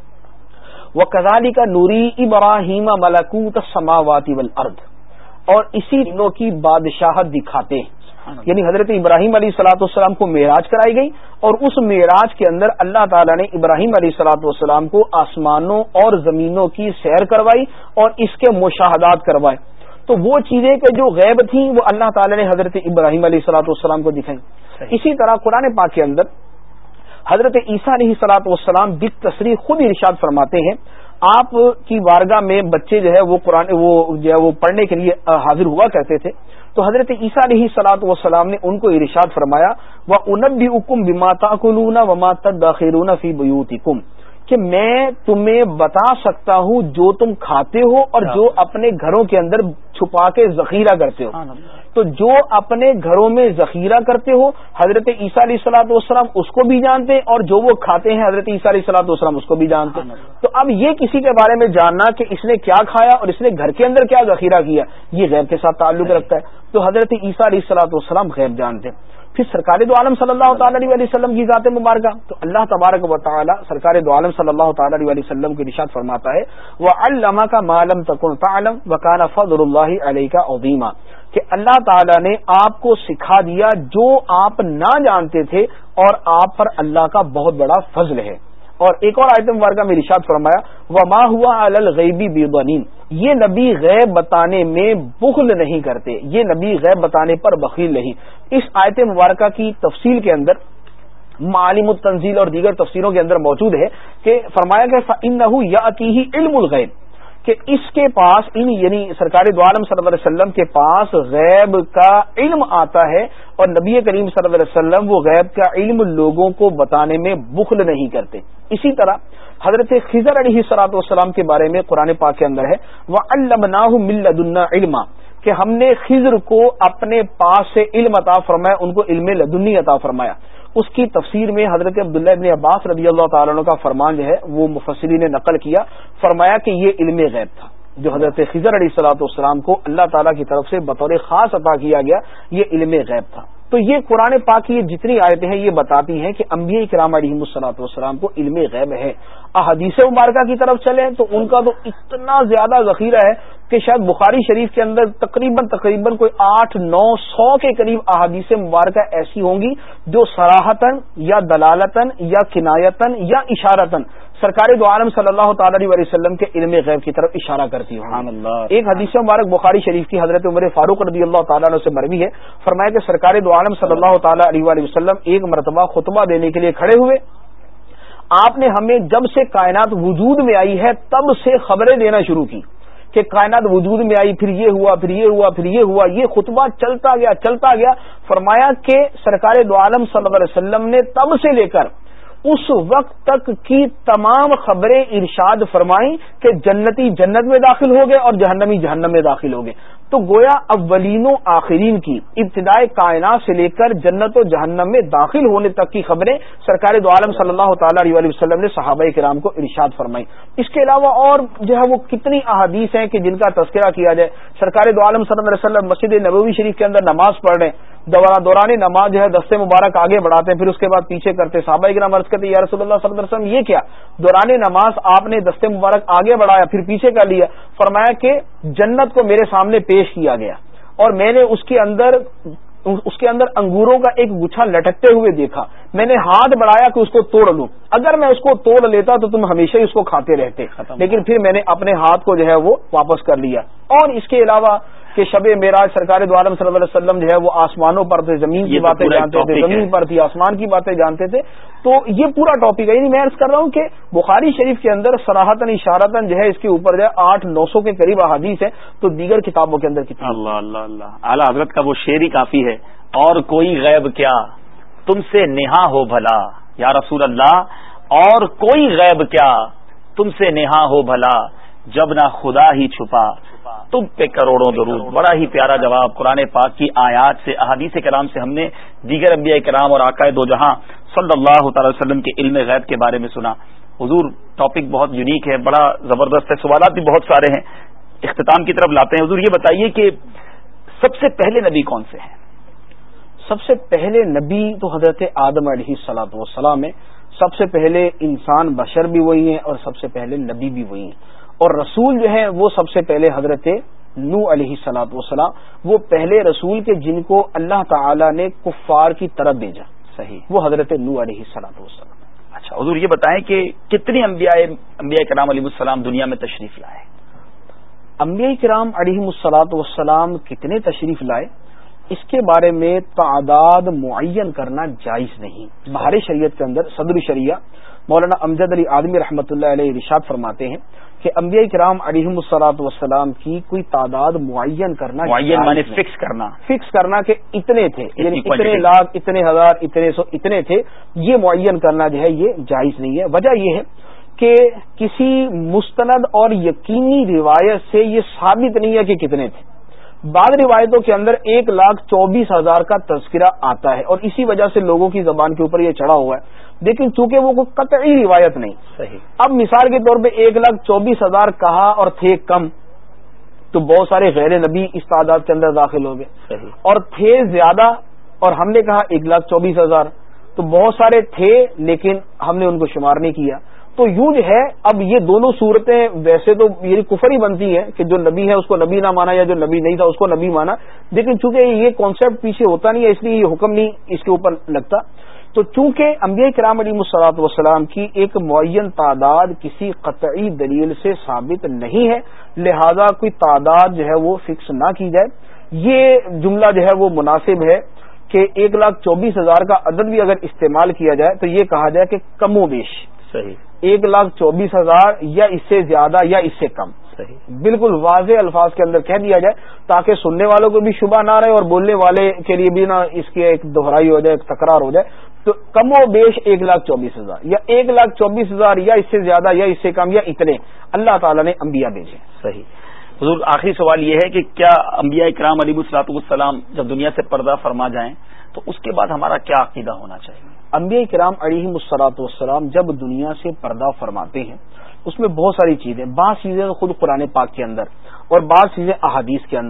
[SPEAKER 4] وَكَذَلِكَ نُرِي إِبْرَاهِيمَ مَلَكُوتَ السَّمَاوَاتِ وَالْأَرْضِ، اور اسی دنوں کی بادشاہت دکھاتے ہیں. یعنی حضرت ابراہیم علیہ الصلوۃ والسلام کو معراج کرائی گئی اور اس معراج کے اندر اللہ تعالیٰ نے ابراہیم علیہ الصلوۃ والسلام کو آسمانوں اور زمینوں کی سیر کروائی اور اس کے مشاہدات کروائے. تو وہ چیزیں کہ جو غیب تھیں وہ اللہ تعالیٰ نے حضرت ابراہیم علیہ الصلوۃ والسلام کو دکھائیں. اسی طرح قرآن پاک کے اندر حضرت عیسیٰ علیہ الصلوۃ والسلام بالتصریح خود ارشاد فرماتے ہیں آپ کی بارگاہ میں بچے جو ہے وہ قرآن وہ جو ہے وہ پڑھنے کے لیے حاضر ہوا کرتے تھے. تو حضرت عیسیٰ علیہ الصلوۃ والسلام نے ان کو ارشاد فرمایا وَأُنَبِّئُكُم بِمَا تَأْكُلُونَ وَمَا تَدَّخِرُونَ فِي بُيُوتِكُم، کہ میں تمہیں بتا سکتا ہوں جو تم کھاتے ہو اور جو اپنے گھروں کے اندر چھپا کے ذخیرہ کرتے ہو. تو جو اپنے گھروں میں ذخیرہ کرتے ہو حضرت عیسیٰ علیہ الصلوۃ والسلام اس کو بھی جانتے ہیں اور جو وہ کھاتے ہیں حضرت عیسیٰ علیہ الصلوۃ والسلام اس کو بھی جانتے ہیں. تو اب یہ کسی کے بارے میں جاننا کہ اس نے کیا کھایا اور اس نے گھر کے اندر کیا ذخیرہ کیا یہ غیب کے ساتھ تعلق رکھتا ہے. تو حضرت عیسیٰ علیہ الصلوۃ والسلام غیب جانتے ہیں. پھر سرکار دو عالم صلی اللہ تعالی علیہ وسلم کی ذات مبارکہ، تو اللہ تبارک و تعالی سرکار دو عالم صلی اللہ تعالی علیہ وسلم کو ارشاد فرماتا ہے وَعَلَّمَكَ مَا لَمْ تَكُنْ تَعْلَمْ وَكَانَ فَضْلُ اللَّهِ عَلَيْكَ عَظِيمًا، کہ اللہ تعالی نے آپ کو سکھا دیا جو آپ نہ جانتے تھے اور آپ پر اللہ کا بہت بڑا فضل ہے. اور ایک اور آیت مبارکہ میں ارشاد فرمایا وَمَا هُوَ عَلَى الْغَيْبِ بِضَنِينٍ، یہ نبی غیب بتانے میں بخل نہیں کرتے، یہ نبی غیب بتانے پر بخیل نہیں. اس آیت مبارکہ کی تفصیل کے اندر معالم التنزیل اور دیگر تفسیروں کے اندر موجود ہے کہ فرمایا کہ فَإِنَّهُ يَأْتِيهِ عِلْمُ الْغَيْبِ، کہ اس کے پاس یعنی سرکار دو عالم صلی اللہ علیہ وسلم کے پاس غیب کا علم آتا ہے اور نبی کریم صلی اللہ علیہ وسلم وہ غیب کا علم لوگوں کو بتانے میں بخل نہیں کرتے. اسی طرح حضرت خضر علیہ الصلوۃ والسلام کے بارے میں قرآن پاک کے اندر ہے وَعَلَّمْنَاهُ مِن لَّدُنَّا عِلْمًا، کہ ہم نے خضر کو اپنے پاس سے علم عطا فرمایا، ان کو علم لدنی عطا فرمایا. اس کی تفسیر میں حضرت عبداللہ ابن عباس رضی اللہ تعالیٰ عنہ کا فرمان جو ہے وہ مفسرین نے نقل کیا، فرمایا کہ یہ علم غیب تھا جو حضرت خضر علیہ الصلوۃ والسلام کو اللہ تعالیٰ کی طرف سے بطور خاص عطا کیا گیا، یہ علم غیب تھا. تو یہ قرآن پاک کی یہ جتنی آیتیں ہیں یہ بتاتی ہیں کہ انبیاء کرام علیہم الصلوۃ والسلام کو علم غیب ہے. احادیث مبارکہ کی طرف چلیں تو ان کا تو اتنا زیادہ ذخیرہ ہے کہ شاید بخاری شریف کے اندر تقریباً تقریباً کوئی آٹھ نو سو کے قریب احادیث مبارکہ ایسی ہوں گی جو صراحتاً یا دلالتاً یا کنایتاً یا اشارتاً سرکار دو عالم صلی اللہ تعالی علیہ وسلم کے علم غیب کی طرف اشارہ کرتی ہوں. ایک حدیث مبارک بخاری شریف کی حضرت عمر فاروق رضی اللہ تعالیٰ عنہ سے مروی ہے. فرمایا کہ سرکار دو عالم صلی اللہ تعالی علیہ وآلہ وسلم ایک مرتبہ خطبہ دینے کے لیے کھڑے ہوئے. آپ نے ہمیں جب سے کائنات وجود میں آئی ہے تب سے خبریں دینا شروع کی کہ کائنات وجود میں آئی، پھر یہ ہوا، پھر یہ ہوا، پھر یہ ہوا. یہ خطبہ چلتا گیا چلتا گیا. فرمایا کہ سرکار دو عالم صلی اللہ علیہ وسلم نے تب سے لے کر اس وقت تک کی تمام خبریں ارشاد فرمائیں کہ جنتی جنت میں داخل ہو گئے اور جہنمی جہنم میں داخل ہو گئے. تو گویا اولین و آخرین کی ابتدائے کائنات سے لے کر جنت و جہنم میں داخل ہونے تک کی خبریں سرکار دو عالم صلی اللہ تعالی علیہ وسلم نے صحابہ کرام کو ارشاد فرمائی. اس کے علاوہ اور جو ہے وہ کتنی احادیث ہیں کہ جن کا تذکرہ کیا جائے. سرکار دو عالم صلی اللہ علیہ وسلم مسجد نبوی شریف کے اندر نماز پڑھ رہے ہیں، دوران نماز جو ہے دستے مبارک آگے بڑھاتے ہیں، پھر اس کے بعد پیچھے کرتے. صحابہ کرام عرض کرتے یا رسول اللہ صلی اللہ علیہ وسلم یہ کیا؟ دوران نماز آپ نے دستے مبارک آگے بڑھایا پھر پیچھے کر لیا. فرمایا کہ جنت کو میرے سامنے پیش کیا گیا اور میں نے اس کے اندر اس کے اندر انگوروں کا ایک گچھا لٹکتے ہوئے دیکھا. میں نے ہاتھ بڑھایا کہ اس کو توڑ لوں. اگر میں اس کو توڑ لیتا تو تم ہمیشہ ہی اس کو کھاتے رہتے، لیکن پھر میں نے اپنے ہاتھ کو جو ہے وہ واپس کر لیا. اور اس کے علاوہ کہ شب معراج سرکار دو عالم صلی اللہ علیہ وسلم جو ہے وہ آسمانوں پر تھے، زمین کی باتیں جانتے تھے، زمین پر تھی آسمان کی باتیں جانتے تھے. تو یہ پورا ٹاپک ہے. یعنی میں عرض کر رہا ہوں کہ بخاری شریف کے اندر صراحتاً اشارتاً جو ہے اس کے اوپر جو ہے آٹھ نو سو کے قریب احادیث ہے. تو دیگر کتابوں کے اندر کتنی؟
[SPEAKER 3] اللہ اللہ اللہ اعلیٰ حضرت کا وہ شعر ہی کافی ہے. اور کوئی غیب کیا تم سے نہا ہو بھلا یا رسول اللہ، اور کوئی غیب کیا تم سے نہا ہو بھلا، جب نہ خدا ہی چھپا تم پہ کروڑوں درود. بڑا ہی پیارا جواب قرآن پاک کی آیات سے، احادیث کرام سے ہم نے دیگر انبیاء کرام اور آقا دو جہاں صلی اللہ تعالی وسلم کے علم غیب کے بارے میں سنا. حضور ٹاپک بہت یونیک ہے، بڑا زبردست ہے، سوالات بھی بہت سارے ہیں. اختتام کی طرف لاتے ہیں. حضور یہ بتائیے کہ سب سے پہلے نبی کون سے ہیں؟
[SPEAKER 4] سب سے پہلے نبی تو حضرت آدم علیہ الصلوۃ والسلام ہے. سب سے پہلے انسان بشر بھی وہی ہیں اور سب سے پہلے نبی بھی وہی ہیں. اور رسول جو ہیں وہ سب سے پہلے حضرت نوح علیہ الصلوۃ والسلام، وہ پہلے رسول کے جن کو اللہ تعالی نے کفار کی طرف بھیجا. صحیح، وہ حضرت نوح علیہ الصلوۃ والسلام.
[SPEAKER 3] اچھا حضور یہ بتائیں کہ کتنی انبیاء انبیاء کرام علیہ السلام دنیا میں تشریف لائے؟
[SPEAKER 4] انبیاء کرام علیہ الصلوۃ والسلام کتنے تشریف لائے اس کے بارے میں تعداد معین کرنا جائز نہیں. بہار شریعت کے اندر صدر شریعہ مولانا امجد علی آدمی رحمۃ اللہ علیہ ارشاد فرماتے ہیں کہ انبیاء کرام علیہم الصلوۃ والسلام کی کوئی تعداد معین کرنا
[SPEAKER 3] معین معنی فکس کرنا
[SPEAKER 4] فکس کرنا کہ اتنے تھے، یعنی اتنے لاکھ، اتنے ہزار، اتنے سو، اتنے تھے، یہ معین کرنا جو ہے یہ جائز نہیں ہے. وجہ یہ ہے کہ کسی مستند اور یقینی روایت سے یہ ثابت نہیں ہے کہ کتنے تھے. بعض روایتوں کے اندر ایک لاکھ چوبیس ہزار کا تذکرہ آتا ہے اور اسی وجہ سے لوگوں کی زبان کے اوپر یہ چڑھا ہوا ہے، لیکن چونکہ وہ کوئی قطعی روایت نہیں.
[SPEAKER 3] صحیح.
[SPEAKER 4] اب مثال کے طور پہ ایک لاکھ چوبیس ہزار کہا اور تھے کم تو بہت سارے غیر نبی اس تعداد کے اندر داخل ہو گئے.
[SPEAKER 3] صحیح.
[SPEAKER 4] اور تھے زیادہ اور ہم نے کہا ایک لاکھ چوبیس ہزار تو بہت سارے تھے لیکن ہم نے ان کو شمار نہیں کیا. تو یوں جو ہے اب یہ دونوں صورتیں ویسے تو یہ کفر ہی بنتی ہے کہ جو نبی ہے اس کو نبی نہ مانا یا جو نبی نہیں تھا اس کو نبی مانا، لیکن چونکہ یہ کانسیپٹ پیچھے ہوتا نہیں ہے اس لیے یہ حکم نہیں اس کے اوپر لگتا. تو چونکہ انبیاء کرام علیہ الصلوۃ والسلام کی ایک معین تعداد کسی قطعی دلیل سے ثابت نہیں ہے، لہذا کوئی تعداد جو ہے وہ فکس نہ کی جائے. یہ جملہ جو ہے وہ مناسب ہے کہ ایک لاکھ چوبیس ہزار کا عدد بھی اگر استعمال کیا جائے تو یہ کہا جائے کہ کم و بیش.
[SPEAKER 3] صحیح.
[SPEAKER 4] ایک لاکھ چوبیس ہزار یا اس سے زیادہ یا اس سے کم.
[SPEAKER 3] صحیح.
[SPEAKER 4] بالکل واضح الفاظ کے اندر کہہ دیا جائے تاکہ سننے والوں کو بھی شبہ نہ رہے اور بولنے والے کے لیے بھی نہ اس کی ایک دہرائی ہو جائے، ایک تکرار ہو جائے. تو کم و بیش ایک لاکھ چوبیس ہزار یا ایک لاکھ چوبیس ہزار یا اس سے زیادہ یا اس سے کم یا اتنے اللہ تعالیٰ نے انبیاء بھیجے.
[SPEAKER 3] صحیح. حضور آخری سوال یہ ہے کہ کیا انبیاء کرام علیہ الصلوۃ والسلام جب دنیا سے پردہ فرما جائیں تو اس کے بعد ہمارا کیا عقیدہ ہونا چاہیے؟
[SPEAKER 4] انبیاء کرام علیہ الصلوۃ والسلام جب دنیا سے پردہ فرماتے ہیں اس میں بہت ساری چیزیں، بعض چیزیں خود قرآن پاک کے اندر اور بعض چیزیں احادیث کے اندر.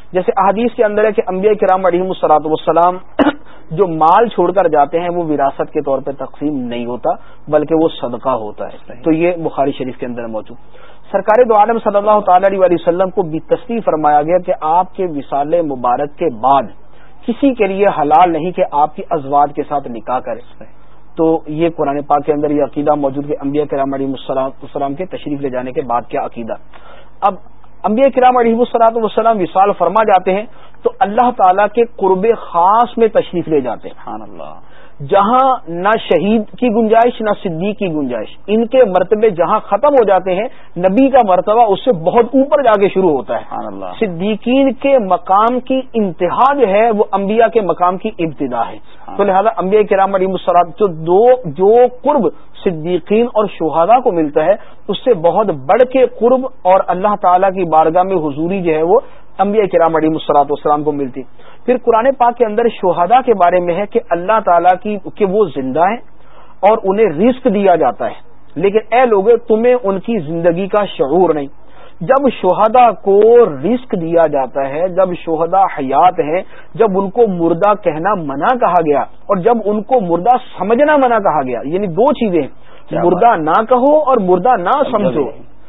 [SPEAKER 4] جیسے احادیث کے اندر ہے کہ انبیاء کرام علیہم الصلوۃ والسلام جو مال چھوڑ کر جاتے ہیں وہ وراثت کے طور پہ تقسیم نہیں ہوتا بلکہ وہ صدقہ ہوتا ہے. تو یہ بخاری شریف کے اندر موجود. سرکار دو عالم صلی اللہ تعالی علیہ وسلم کو بھی تصریح فرمایا گیا کہ آپ کے وصال مبارک کے بعد کسی کے لیے حلال نہیں کہ آپ کی ازواج کے ساتھ نکاح کرے. تو یہ قرآن پاک کے اندر یہ عقیدہ موجود ہے انبیاء کرام علیہ السلام کے تشریف لے جانے کے بعد کیا عقیدہ. اب انبیاء کرام علیہ السلام والسلام وصال فرما جاتے ہیں تو اللہ تعالیٰ کے قرب خاص میں تشریف لے جاتے ہیں. سبحان اللہ. جہاں نہ شہید کی گنجائش نہ صدیق کی گنجائش، ان کے مرتبے جہاں ختم ہو جاتے ہیں نبی کا مرتبہ اس سے بہت اوپر جا کے شروع ہوتا ہے. سبحان اللہ. صدیقین کے مقام کی انتہا جو ہے وہ انبیاء کے مقام کی ابتدا ہے. تو لہذا انبیاء کرام علیہ السلام جو دو جو قرب صدیقین اور شہداء کو ملتا ہے اس سے بہت بڑھ کے قرب اور اللہ تعالیٰ کی بارگاہ میں حضوری جو ہے وہ انبیاء کرام علیہ الصلوۃ والسلام کو ملتی. پھر قرآن پاک کے اندر شہداء کے بارے میں ہے کہ اللہ تعالیٰ کی کہ وہ زندہ ہیں اور انہیں رزق دیا جاتا ہے، لیکن اے لوگوں تمہیں ان کی زندگی کا شعور نہیں. جب شہداء کو رزق دیا جاتا ہے، جب شہداء حیات ہیں، جب ان کو مردہ کہنا منع کہا گیا اور جب ان کو مردہ سمجھنا منع کہا گیا، یعنی دو چیزیں ہیں، مردہ نہ کہو اور مردہ نہ سمجھو،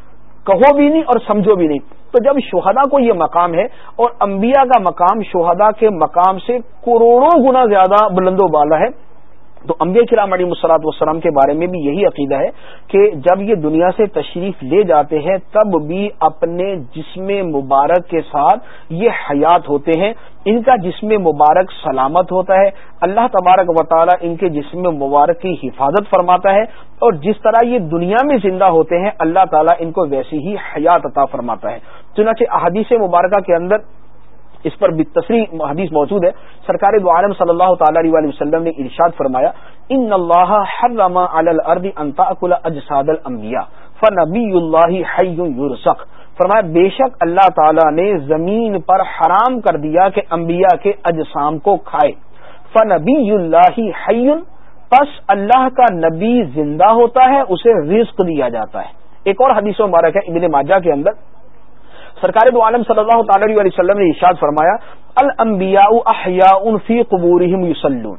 [SPEAKER 4] کہو بھی نہیں اور سمجھو بھی نہیں. تو جب شہداء کو یہ مقام ہے اور انبیاء کا مقام شہداء کے مقام سے کروڑوں گنا زیادہ بلند و بالا ہے، تو انبیاء کرام علیہ الصلوۃ والسلام کے بارے میں بھی یہی عقیدہ ہے کہ جب یہ دنیا سے تشریف لے جاتے ہیں تب بھی اپنے جسم مبارک کے ساتھ یہ حیات ہوتے ہیں، ان کا جسم مبارک سلامت ہوتا ہے، اللہ تبارک و تعالی ان کے جسم مبارک کی حفاظت فرماتا ہے، اور جس طرح یہ دنیا میں زندہ ہوتے ہیں اللہ تعالیٰ ان کو ویسی ہی حیات عطا فرماتا ہے. چنانچہ احادیث مبارکہ کے اندر اس پر بالتصریح حدیث موجود ہے. سرکار دو عالم صلی اللہ تعالی علیہ وسلم نے ارشاد فرمایا ان اللہ حرم علی الارض ان تاکل اجساد الانبیاء فنبی اللہ حی یرزق. فرمایا بے شک اللہ تعالی نے زمین پر حرام کر دیا کہ انبیاء کے اجسام کو کھائے. فنبی اللہ حی، پس اللہ کا نبی زندہ ہوتا ہے، اسے رزق دیا جاتا ہے. ایک اور حدیث مبارک ہے ابن ماجہ کے اندر، سرکار دو عالم صلی اللہ تعالی علیہ وسلم نے ارشاد فرمایا الانبیاء احیاء فی قبورہم یصلون.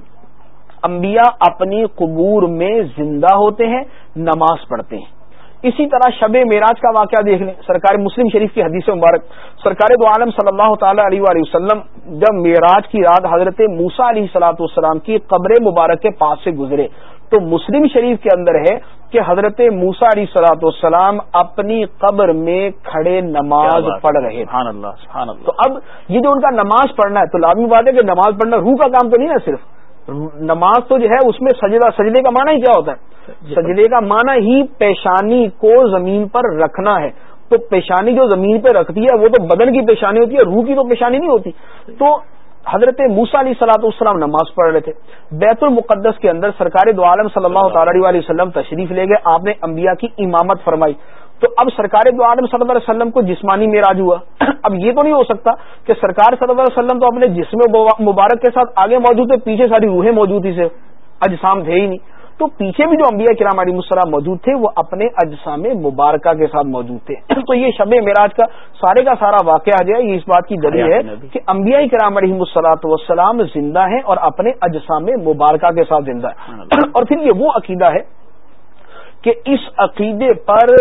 [SPEAKER 4] انبیاء اپنی قبور میں زندہ ہوتے ہیں، نماز پڑھتے ہیں. اسی طرح شب معراج کا واقعہ دیکھ لیں، سرکار مسلم شریف کی حدیث مبارک، سرکار دو عالم صلی اللہ تعالی علیہ وآلہ وسلم جب معراج کی رات حضرت موسیٰ علیہ الصلوۃ والسلام کی قبر مبارک کے پاس سے گزرے تو مسلم شریف کے اندر ہے کہ حضرت موسیٰ علیہ الصلوۃ والسلام اپنی قبر میں کھڑے نماز پڑھ رہے تھے. سبحان اللہ سبحان اللہ. تو اب یہ جو ان کا نماز پڑھنا ہے تو لازمی بات ہے کہ نماز پڑھنا روح کا کام تو نہیں ہے، صرف نماز تو جو ہے اس میں سجدہ، سجدے کا معنی ہی کیا ہوتا ہے؟ سجدے کا معنی ہی پیشانی کو زمین پر رکھنا ہے. تو پیشانی جو زمین پہ رکھتی ہے وہ تو بدن کی پیشانی ہوتی ہے، روح کی تو پیشانی نہیں ہوتی. تو حضرت موسیٰ علیہ الصلوۃ والسلام نماز پڑھ رہے تھے. بیت المقدس کے اندر سرکار دو عالم صلی اللہ تعالی علیہ وسلم تشریف لے گئے، آپ نے انبیاء کی امامت فرمائی. تو اب سرکار دو عالم صلی اللہ علیہ وسلم کو جسمانی معراج ہوا. اب یہ تو نہیں ہو سکتا کہ سرکار صلی اللہ علیہ وسلم تو اپنے جسم مبارک کے ساتھ آگے موجود تھے، پیچھے ساری روحیں موجود تھی، سے اجسام تھے ہی نہیں. تو پیچھے بھی جو انبیاء کرام علیہ السلام موجود تھے وہ اپنے اجسام مبارکہ کے ساتھ موجود تھے. تو یہ شب معراج کا سارے کا سارا واقعہ جو ہے یہ اس بات کی دلیل ہے کہ انبیاء کرام علیہ الصلوۃ والسلام زندہ ہیں اور اپنے اجسام مبارکہ کے ساتھ زندہ ہیں. اور پھر یہ وہ عقیدہ ہے کہ اس عقیدے پر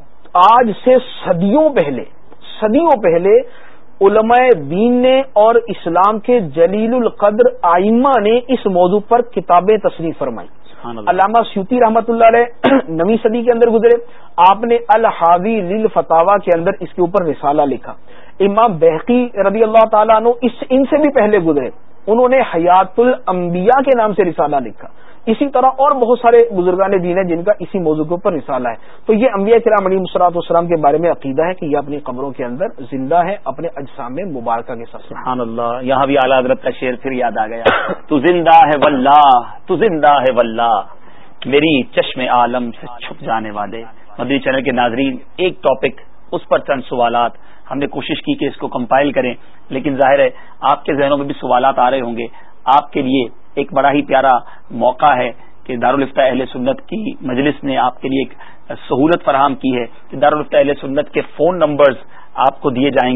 [SPEAKER 4] آج سے صدیوں پہلے صدیوں پہلے علماء دین نے اور اسلام کے جلیل القدر ائمہ نے اس موضوع پر کتابیں تصنیف فرمائی. علامہ سیوطی رحمۃ اللہ علیہ نویں صدی کے اندر گزرے، آپ نے الحاوی للفتاوی کے اندر اس کے اوپر رسالہ لکھا. امام بہقی رضی اللہ تعالیٰ عنہ اس ان سے بھی پہلے گزرے، انہوں نے حیات الانبیاء کے نام سے رسالہ لکھا. اسی طرح اور بہت سارے بزرگان دین ہیں جن کا اسی موضوع کے اوپر رسالہ ہے. تو یہ انبیاء کرام علیہ الصلوۃ والسلام کے بارے میں عقیدہ ہے کہ یہ اپنی قبروں کے اندر زندہ ہے اپنے اجسام مبارکہ کے ساتھ.
[SPEAKER 3] سبحان اللہ. یہاں بھی اعلیٰ حضرت کا شعر پھر یاد آ گیا تو زندہ ہے واللہ تو زندہ ہے واللہ میری چشم عالم سے چھپ جانے والے. مدنی چینل کے ناظرین، ایک ٹاپک اس پر چند سوالات ہم نے کوشش کی کہ اس کو کمپائل کریں، لیکن ظاہر ہے آپ کے ذہنوں میں بھی سوالات آ رہے ہوں گے. آپ کے لیے ایک بڑا ہی پیارا موقع ہے کہ دارالفتہ اہل سنت کی مجلس نے آپ کے لیے ایک سہولت فراہم کی ہے کہ دارالفتہ اہل سنت کے فون نمبرز آپ کو دیے جائیں گے.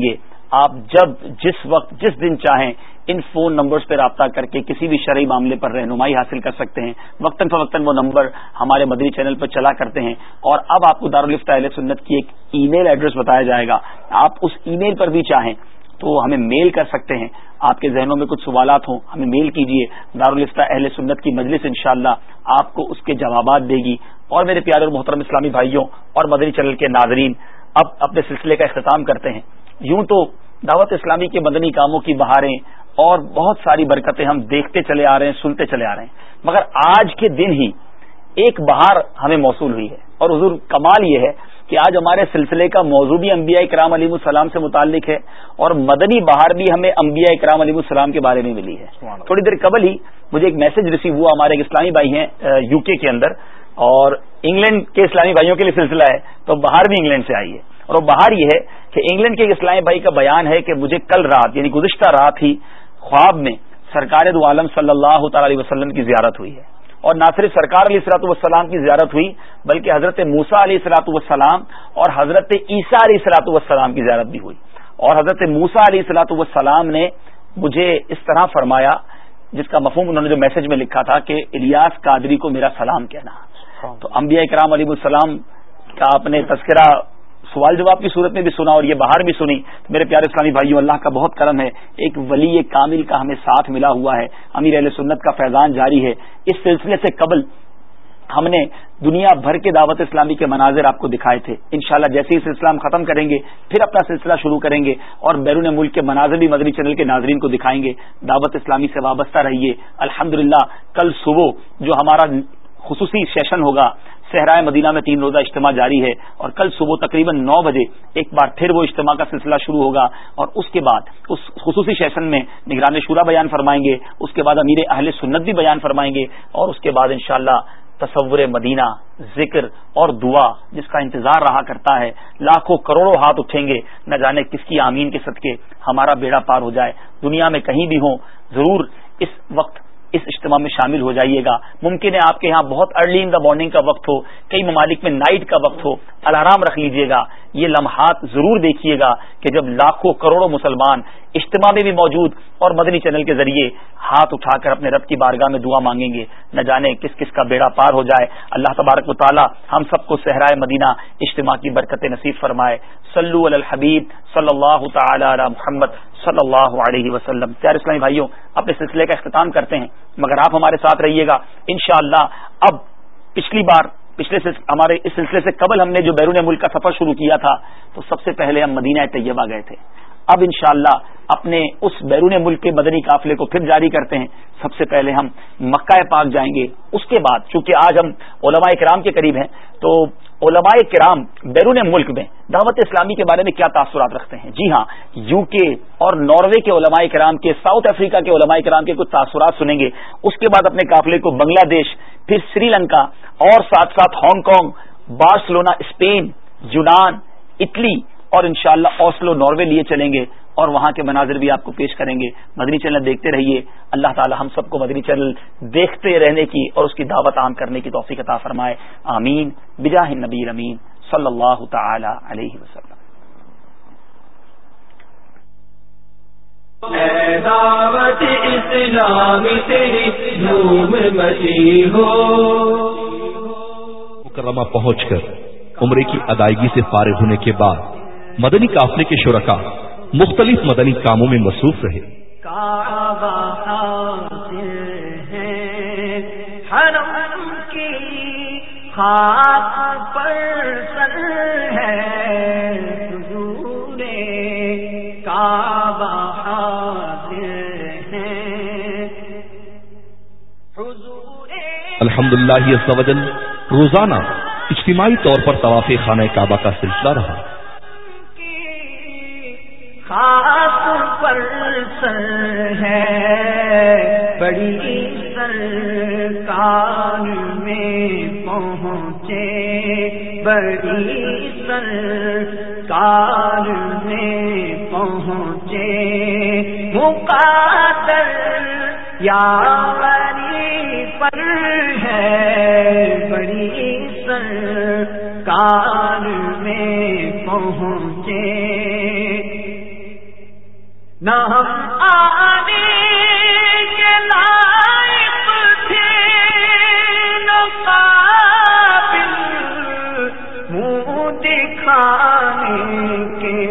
[SPEAKER 3] آپ جب جس وقت جس دن چاہیں ان فون نمبرز پہ رابطہ کر کے کسی بھی شرعی معاملے پر رہنمائی حاصل کر سکتے ہیں. وقتاً فوقتاً وہ نمبر ہمارے مدنی چینل پر چلا کرتے ہیں. اور اب آپ کو دارالفتہ اہل سنت کی ایک ای میل ایڈریس بتایا جائے گا. آپ اس ای میل پر بھی چاہیں تو ہمیں میل کر سکتے ہیں. آپ کے ذہنوں میں کچھ سوالات ہوں ہمیں میل کیجیے. دارالفتہ اہل سنت کی مجلس انشاءاللہ آپ کو اس کے جوابات دے گی. اور میرے پیارے اور محترم اسلامی بھائیوں اور مدنی چینل کے ناظرین، اب اپنے سلسلے کا اختتام کرتے ہیں. یوں تو دعوت اسلامی کے مدنی کاموں کی بہاریں اور بہت ساری برکتیں ہم دیکھتے چلے آ رہے ہیں، سنتے چلے آ رہے ہیں، مگر آج کے دن ہی ایک بہار ہمیں موصول ہوئی ہے. اور حضور کمال یہ ہے کہ آج ہمارے سلسلے کا موضوع بھی انبیاء کرام علیہ السلام سے متعلق ہے اور مدنی بہار بھی ہمیں انبیاء کرام علیہ السلام کے بارے میں ملی ہے. تھوڑی دیر قبل ہی مجھے ایک میسج ریسیو ہوا. ہمارے ایک اسلامی بھائی ہیں یو کے کے اندر، اور انگلینڈ کے اسلامی بھائیوں کے لیے سلسلہ ہے تو بہار بھی انگلینڈ سے آئی ہے. اور وہ بہار یہ ہے کہ انگلینڈ کے ایک اسلامی بھائی کا بیان ہے کہ مجھے کل رات یعنی گزشتہ رات ہی خواب میں سرکار دو عالم صلی اللہ تعالی علیہ وسلم کی زیارت ہوئی ہے. اور نہ صرف سرکار علیہ الصلوۃ والسلام کی زیارت ہوئی بلکہ حضرت موسیٰ علیہ الصلوۃ والسلام اور حضرت عیسیٰ علیہ الصلوۃ والسلام کی زیارت بھی ہوئی. اور حضرت موسیٰ علیہ الصلوۃ والسلام نے مجھے اس طرح فرمایا، جس کا مفہوم انہوں نے جو میسج میں لکھا تھا کہ الیاس قادری کو میرا سلام کہنا. تو انبیاء کرام علیہ السلام کا آپ نے تذکرہ سوال جواب کی صورت میں بھی سنا اور یہ بہار بھی سنی. میرے پیارے اسلامی بھائیوں، اللہ کا بہت کرم ہے، ایک ولی کامل کا ہمیں ساتھ ملا ہوا ہے. امیر اہل سنت کا فیضان جاری ہے. اس سلسلے سے قبل ہم نے دنیا بھر کے دعوت اسلامی کے مناظر آپ کو دکھائے تھے. انشاءاللہ جیسے ہی سلسلہ ہم ختم کریں گے پھر اپنا سلسلہ شروع کریں گے اور بیرون ملک کے مناظر بھی مدنی چینل کے ناظرین کو دکھائیں گے. دعوت اسلامی سے وابستہ رہیے. الحمدللہ کل صبح جو ہمارا خصوصی سیشن ہوگا، صحرائے مدینہ میں تین روزہ اجتماع جاری ہے اور کل صبح تقریباً نو بجے ایک بار پھر وہ اجتماع کا سلسلہ شروع ہوگا. اور اس کے بعد اس خصوصی سیشن میں نگران شورا بیان فرمائیں گے، اس کے بعد امیر اہل سنت بھی بیان فرمائیں گے، اور اس کے بعد انشاءاللہ تصور مدینہ، ذکر اور دعا جس کا انتظار رہا کرتا ہے. لاکھوں کروڑوں ہاتھ اٹھیں گے، نہ جانے کس کی آمین کے صدقے ہمارا بیڑا پار ہو جائے. دنیا میں کہیں بھی ہوں ضرور اس وقت اس اجتماع میں شامل ہو جائیے گا. ممکن ہے آپ کے ہاں بہت ارلی ان دا مارننگ کا وقت ہو، کئی ممالک میں نائٹ کا وقت ہو، الارام رکھ لیجئے گا. یہ لمحات ضرور دیکھیے گا کہ جب لاکھوں کروڑوں مسلمان اجتماع میں بھی موجود اور مدنی چینل کے ذریعے ہاتھ اٹھا کر اپنے رب کی بارگاہ میں دعا مانگیں گے، نہ جانے کس کس کا بیڑا پار ہو جائے. اللہ تبارک و تعالی ہم سب کو صحرائے مدینہ اجتماع کی برکت نصیب فرمائے. صلو علی الحبیب صلی اللہ تعالی علی محمد صلی اللہ علیہ وسلم. پیارے اسلامی بھائیوں، اپنے سلسلے کا اختتام کرتے ہیں مگر آپ ہمارے ساتھ رہیے گا انشاءاللہ. اب پچھلی بار پچھلے ہمارے اس سلسلے سے قبل ہم نے جو بیرون ملک کا سفر شروع کیا تھا تو سب سے پہلے ہم مدینہ طیبہ گئے تھے. اب انشاءاللہ اپنے اس بیرون ملک کے مدنی قافلے کو پھر جاری کرتے ہیں. سب سے پہلے ہم مکہ پاک جائیں گے. اس کے بعد چونکہ آج ہم علماء کرام کے قریب ہیں تو علماء کرام بیرون ملک میں دعوت اسلامی کے بارے میں کیا تاثرات رکھتے ہیں. جی ہاں، یو کے اور ناروے کے علماء کرام کے، ساؤتھ افریقہ کے علماء کرام کے کچھ تاثرات سنیں گے. اس کے بعد اپنے قافلے کو بنگلہ دیش، پھر سری لنکا اور ساتھ ساتھ ہانگ کانگ، بارسلونا اسپین، یونان، اٹلی اور انشاءاللہ اوسلو ناروے لیے چلیں گے اور وہاں کے مناظر بھی آپ کو پیش کریں گے. مدنی چینل دیکھتے رہیے. اللہ تعالی ہم سب کو مدنی چینل دیکھتے رہنے کی اور اس کی دعوت عام کرنے کی توفیق عطا فرمائے. آمین بجاہ النبی امین صلی اللہ تعالی علیہ وسلم.
[SPEAKER 1] اے دعوت اسلامی تیری دھوم مچی ہو.
[SPEAKER 5] مکرمہ پہنچ کر عمرے کی ادائیگی سے فارغ ہونے کے بعد مدنی قافلے کے شرکا مختلف مدنی کاموں میں مصروف رہے.
[SPEAKER 2] کعبہ حاضر ہے حرم کی خاک پر سر ہے حضور کعبہ حاضر ہے حضور.
[SPEAKER 5] الحمدللہ عز و جل روزانہ اجتماعی طور پر طواف خانہ کعبہ کا سلسلہ رہا.
[SPEAKER 2] خاک پر سر ہے بڑی سرکار میں پہنچے بڑی سرکار میں پہنچے مقدر یاوری پر ہے بڑی سرکار میں پہنچے
[SPEAKER 1] نہ ہم آنے کے لائق تھے نہ قابل منہ دکھانے کے،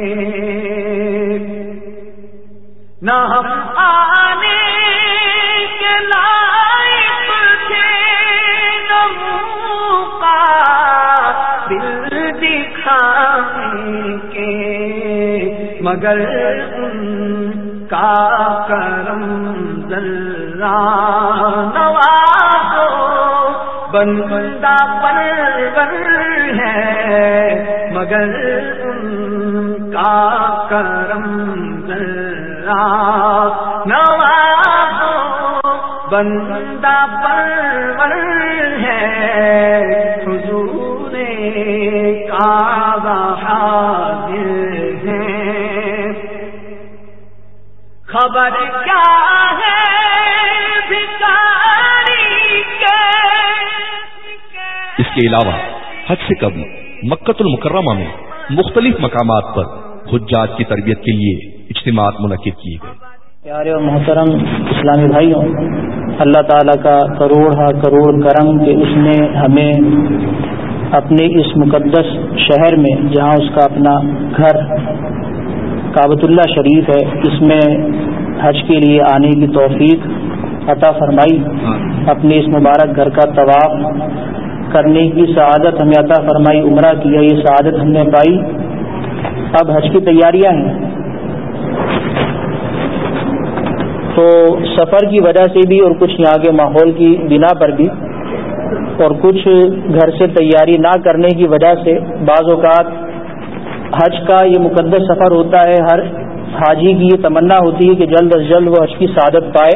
[SPEAKER 1] نہ ہم آنے کے لائق تھے نہ منہ قابل دکھانے کے، مگر ان کا کرم ذرا نوازو بندہ پرور ہے، مگر ان کا کرم ذرا نوازو بندہ پرور ہے، حضور کعبہ حاضر ہے، خبر کیا ہے بھکاری کے۔
[SPEAKER 5] اس کے علاوہ حج سے قبل مکۃ المکرمہ میں مختلف مقامات پر حجاج کی تربیت کے لیے اجتماعات منعقد کیے گئے۔
[SPEAKER 6] پیارے اور محترم اسلامی بھائیوں، اللہ تعالیٰ کا کروڑ ہا کروڑ کرم کہ اس نے ہمیں اپنے اس مقدس شہر میں، جہاں اس کا اپنا گھر کعبۃ اللہ شریف ہے، اس میں حج کے لیے آنے کی توفیق عطا فرمائی، اپنے اس مبارک گھر کا طواف کرنے کی سعادت ہمیں عطا فرمائی، عمرہ کیا، یہ سعادت ہم نے پائی۔ اب حج کی تیاریاں ہیں، تو سفر کی وجہ سے بھی اور کچھ یہاں کے ماحول کی بنا پر بھی اور کچھ گھر سے تیاری نہ کرنے کی وجہ سے بعض اوقات حج کا یہ مقدس سفر ہوتا ہے، ہر حاجی کی یہ تمنا ہوتی ہے کہ جلد از جلد وہ حج کی سعادت پائے،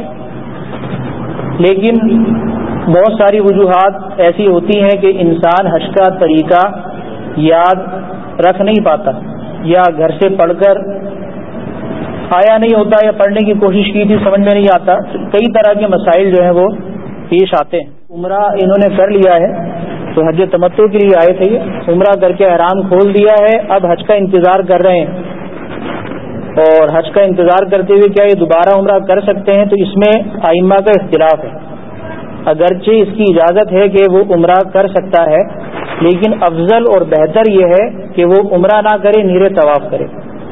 [SPEAKER 6] لیکن بہت ساری وجوہات ایسی ہوتی ہیں کہ انسان حج کا طریقہ یاد رکھ نہیں پاتا، یا گھر سے پڑھ کر آیا نہیں ہوتا، یا پڑھنے کی کوشش کی تھی سمجھ میں نہیں آتا، کئی طرح کے مسائل جو ہیں وہ پیش آتے ہیں۔ عمرہ انہوں نے کر لیا ہے تو حج تمتع کے لیے آئے تھے، عمرہ کر کے احرام کھول دیا ہے، اب حج کا انتظار کر رہے ہیں، اور حج کا انتظار کرتے ہوئے کیا یہ دوبارہ عمرہ کر سکتے ہیں؟ تو اس میں ائمہ کا اختلاف ہے، اگرچہ اس کی اجازت ہے کہ وہ عمرہ کر سکتا ہے، لیکن افضل اور بہتر یہ ہے کہ وہ عمرہ نہ کرے، نیرے طواف کرے۔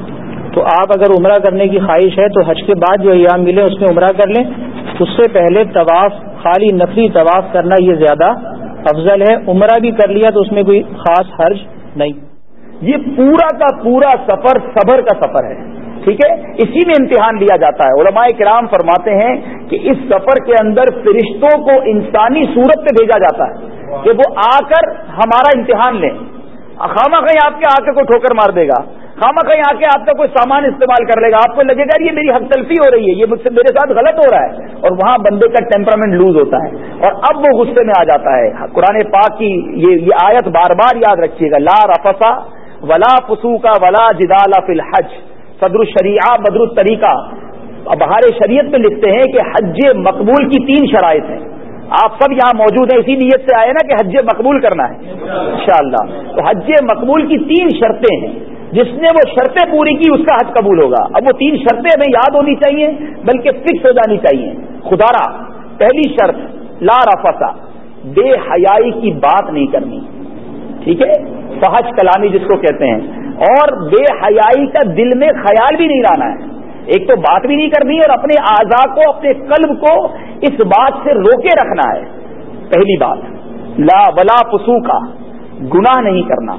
[SPEAKER 6] تو آپ اگر عمرہ کرنے کی خواہش ہے تو حج کے بعد جو ایام ملے اس میں عمرہ کر لیں، اس سے پہلے طواف، خالی نفلی طواف کرنا یہ زیادہ افضل ہے۔ عمرہ بھی کر لیا تو اس میں کوئی خاص حرج نہیں۔
[SPEAKER 4] یہ پورا کا پورا سفر صبر کا سفر ہے، ٹھیک ہے، اسی میں امتحان لیا جاتا ہے۔ علماء کرام فرماتے ہیں کہ اس سفر کے اندر فرشتوں کو انسانی صورت میں بھیجا جاتا ہے کہ وہ آ کر ہمارا امتحان لیں۔ خامہ کہیں آپ کے آ کے کوئی ٹھوکر مار دے گا، خامہ کہیں آ کے آپ کا کوئی سامان استعمال کر لے گا، آپ کو لگے گا یہ میری حق تلفی ہو رہی ہے، یہ مجھ سے میرے ساتھ غلط ہو رہا ہے، اور وہاں بندے کا ٹیمپرامنٹ لوز ہوتا ہے اور اب وہ غصے میں آ جاتا ہے۔ قرآن پاک کی یہ یہ آیت بار بار یاد رکھیے گا، لا رفثا ولا فسوق ولا جدال فی الحج، صدر الشریعہ بدر الطریقہ بہار شریعت میں لکھتے ہیں کہ حج مقبول کی تین شرائط ہیں۔ آپ سب یہاں موجود ہیں، اسی نیت سے آئے نا کہ حج مقبول کرنا ہے انشاءاللہ۔ تو حج مقبول کی تین شرطیں ہیں، جس نے وہ شرطیں پوری کی اس کا حج قبول ہوگا۔ اب وہ تین شرطیں ہمیں یاد ہونی چاہیے، بلکہ فکس ہو جانی چاہیے۔ خدا را پہلی شرط لا رفثا، بے حیائی کی بات نہیں کرنی، ٹھیک ہے، فحش کلامی جس کو کہتے ہیں، اور بے حیائی کا دل میں خیال بھی نہیں لانا ہے۔ ایک تو بات بھی نہیں کرنی اور اپنے اعضاء کو، اپنے قلب کو اس بات سے روکے رکھنا ہے، پہلی بات۔ لا ولا فسوقا، گناہ نہیں کرنا۔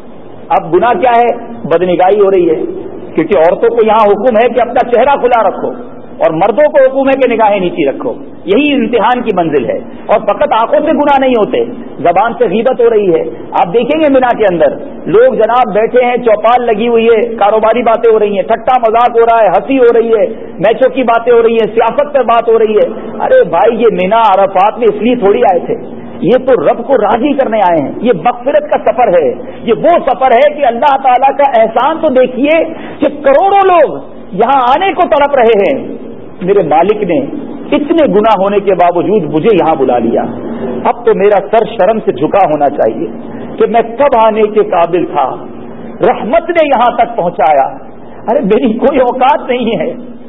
[SPEAKER 4] اب گناہ کیا ہے؟ بدنگاہی ہو رہی ہے، کیونکہ عورتوں کو یہاں حکم ہے کہ اپنا چہرہ کھلا رکھو، اور مردوں کو حکم ہے کہ نگاہیں نیچی رکھو، یہی امتحان کی منزل ہے۔ اور فقط آنکھوں سے گناہ نہیں ہوتے، زبان سے غیبت ہو رہی ہے۔ آپ دیکھیں گے مینا کے اندر لوگ جناب بیٹھے ہیں، چوپال لگی ہوئی ہے، کاروباری باتیں ہو رہی ہیں، ٹھٹا مذاق ہو رہا ہے، ہنسی ہو رہی ہے، میچوں کی باتیں ہو رہی ہیں، سیاست پہ بات ہو رہی ہے۔ ارے بھائی، یہ مینا عرفات میں اس لیے تھوڑی آئے تھے، یہ تو رب کو راضی کرنے آئے ہیں، یہ مغفرت کا سفر ہے، یہ وہ سفر ہے کہ اللہ تعالیٰ کا احسان تو دیکھیے کہ کروڑوں لوگ یہاں آنے کو تڑپ رہے ہیں، میرے مالک نے اتنے گناہ ہونے کے باوجود مجھے یہاں بلا لیا۔ اب تو میرا سر شرم سے جھکا ہونا چاہیے کہ میں کب آنے کے قابل تھا، رحمت نے یہاں تک پہنچایا۔ ارے میری کوئی اوقات نہیں ہے،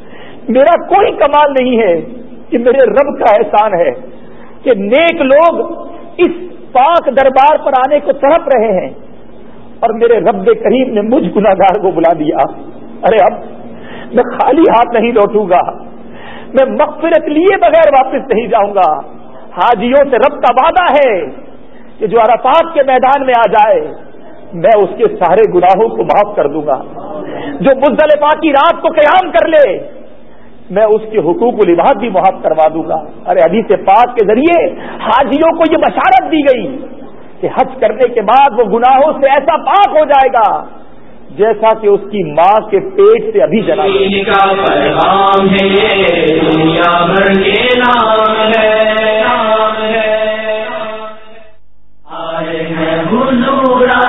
[SPEAKER 7] میرا کوئی کمال نہیں ہے، کہ میرے رب کا احسان ہے کہ نیک لوگ اس پاک دربار پر آنے کو تڑپ رہے ہیں اور میرے رب کریم نے مجھ گناہگار کو بلا دیا۔ ارے اب میں خالی ہاتھ نہیں لوٹوں گا، میں مغفرت لیے بغیر واپس نہیں جاؤں گا۔ حاجیوں سے رب کا وعدہ ہے کہ جو عرفات کے میدان میں آ جائے میں اس کے سارے گناہوں کو معاف کر دوں گا، جو مزدلفہ کی رات کو قیام کر لے میں اس کے حقوق و لباس بھی معاف کروا دوں گا۔ ارے حدیث پاک کے ذریعے حاجیوں کو یہ بشارت دی گئی کہ حج کرنے کے بعد وہ گناہوں سے ایسا پاک ہو جائے گا جیسا کہ اس کی ماں کے پیٹ سے ابھی جنا
[SPEAKER 2] کا پیغام ہے، یہ دنیا بھر کے نام ہے، آئے ہیں حضور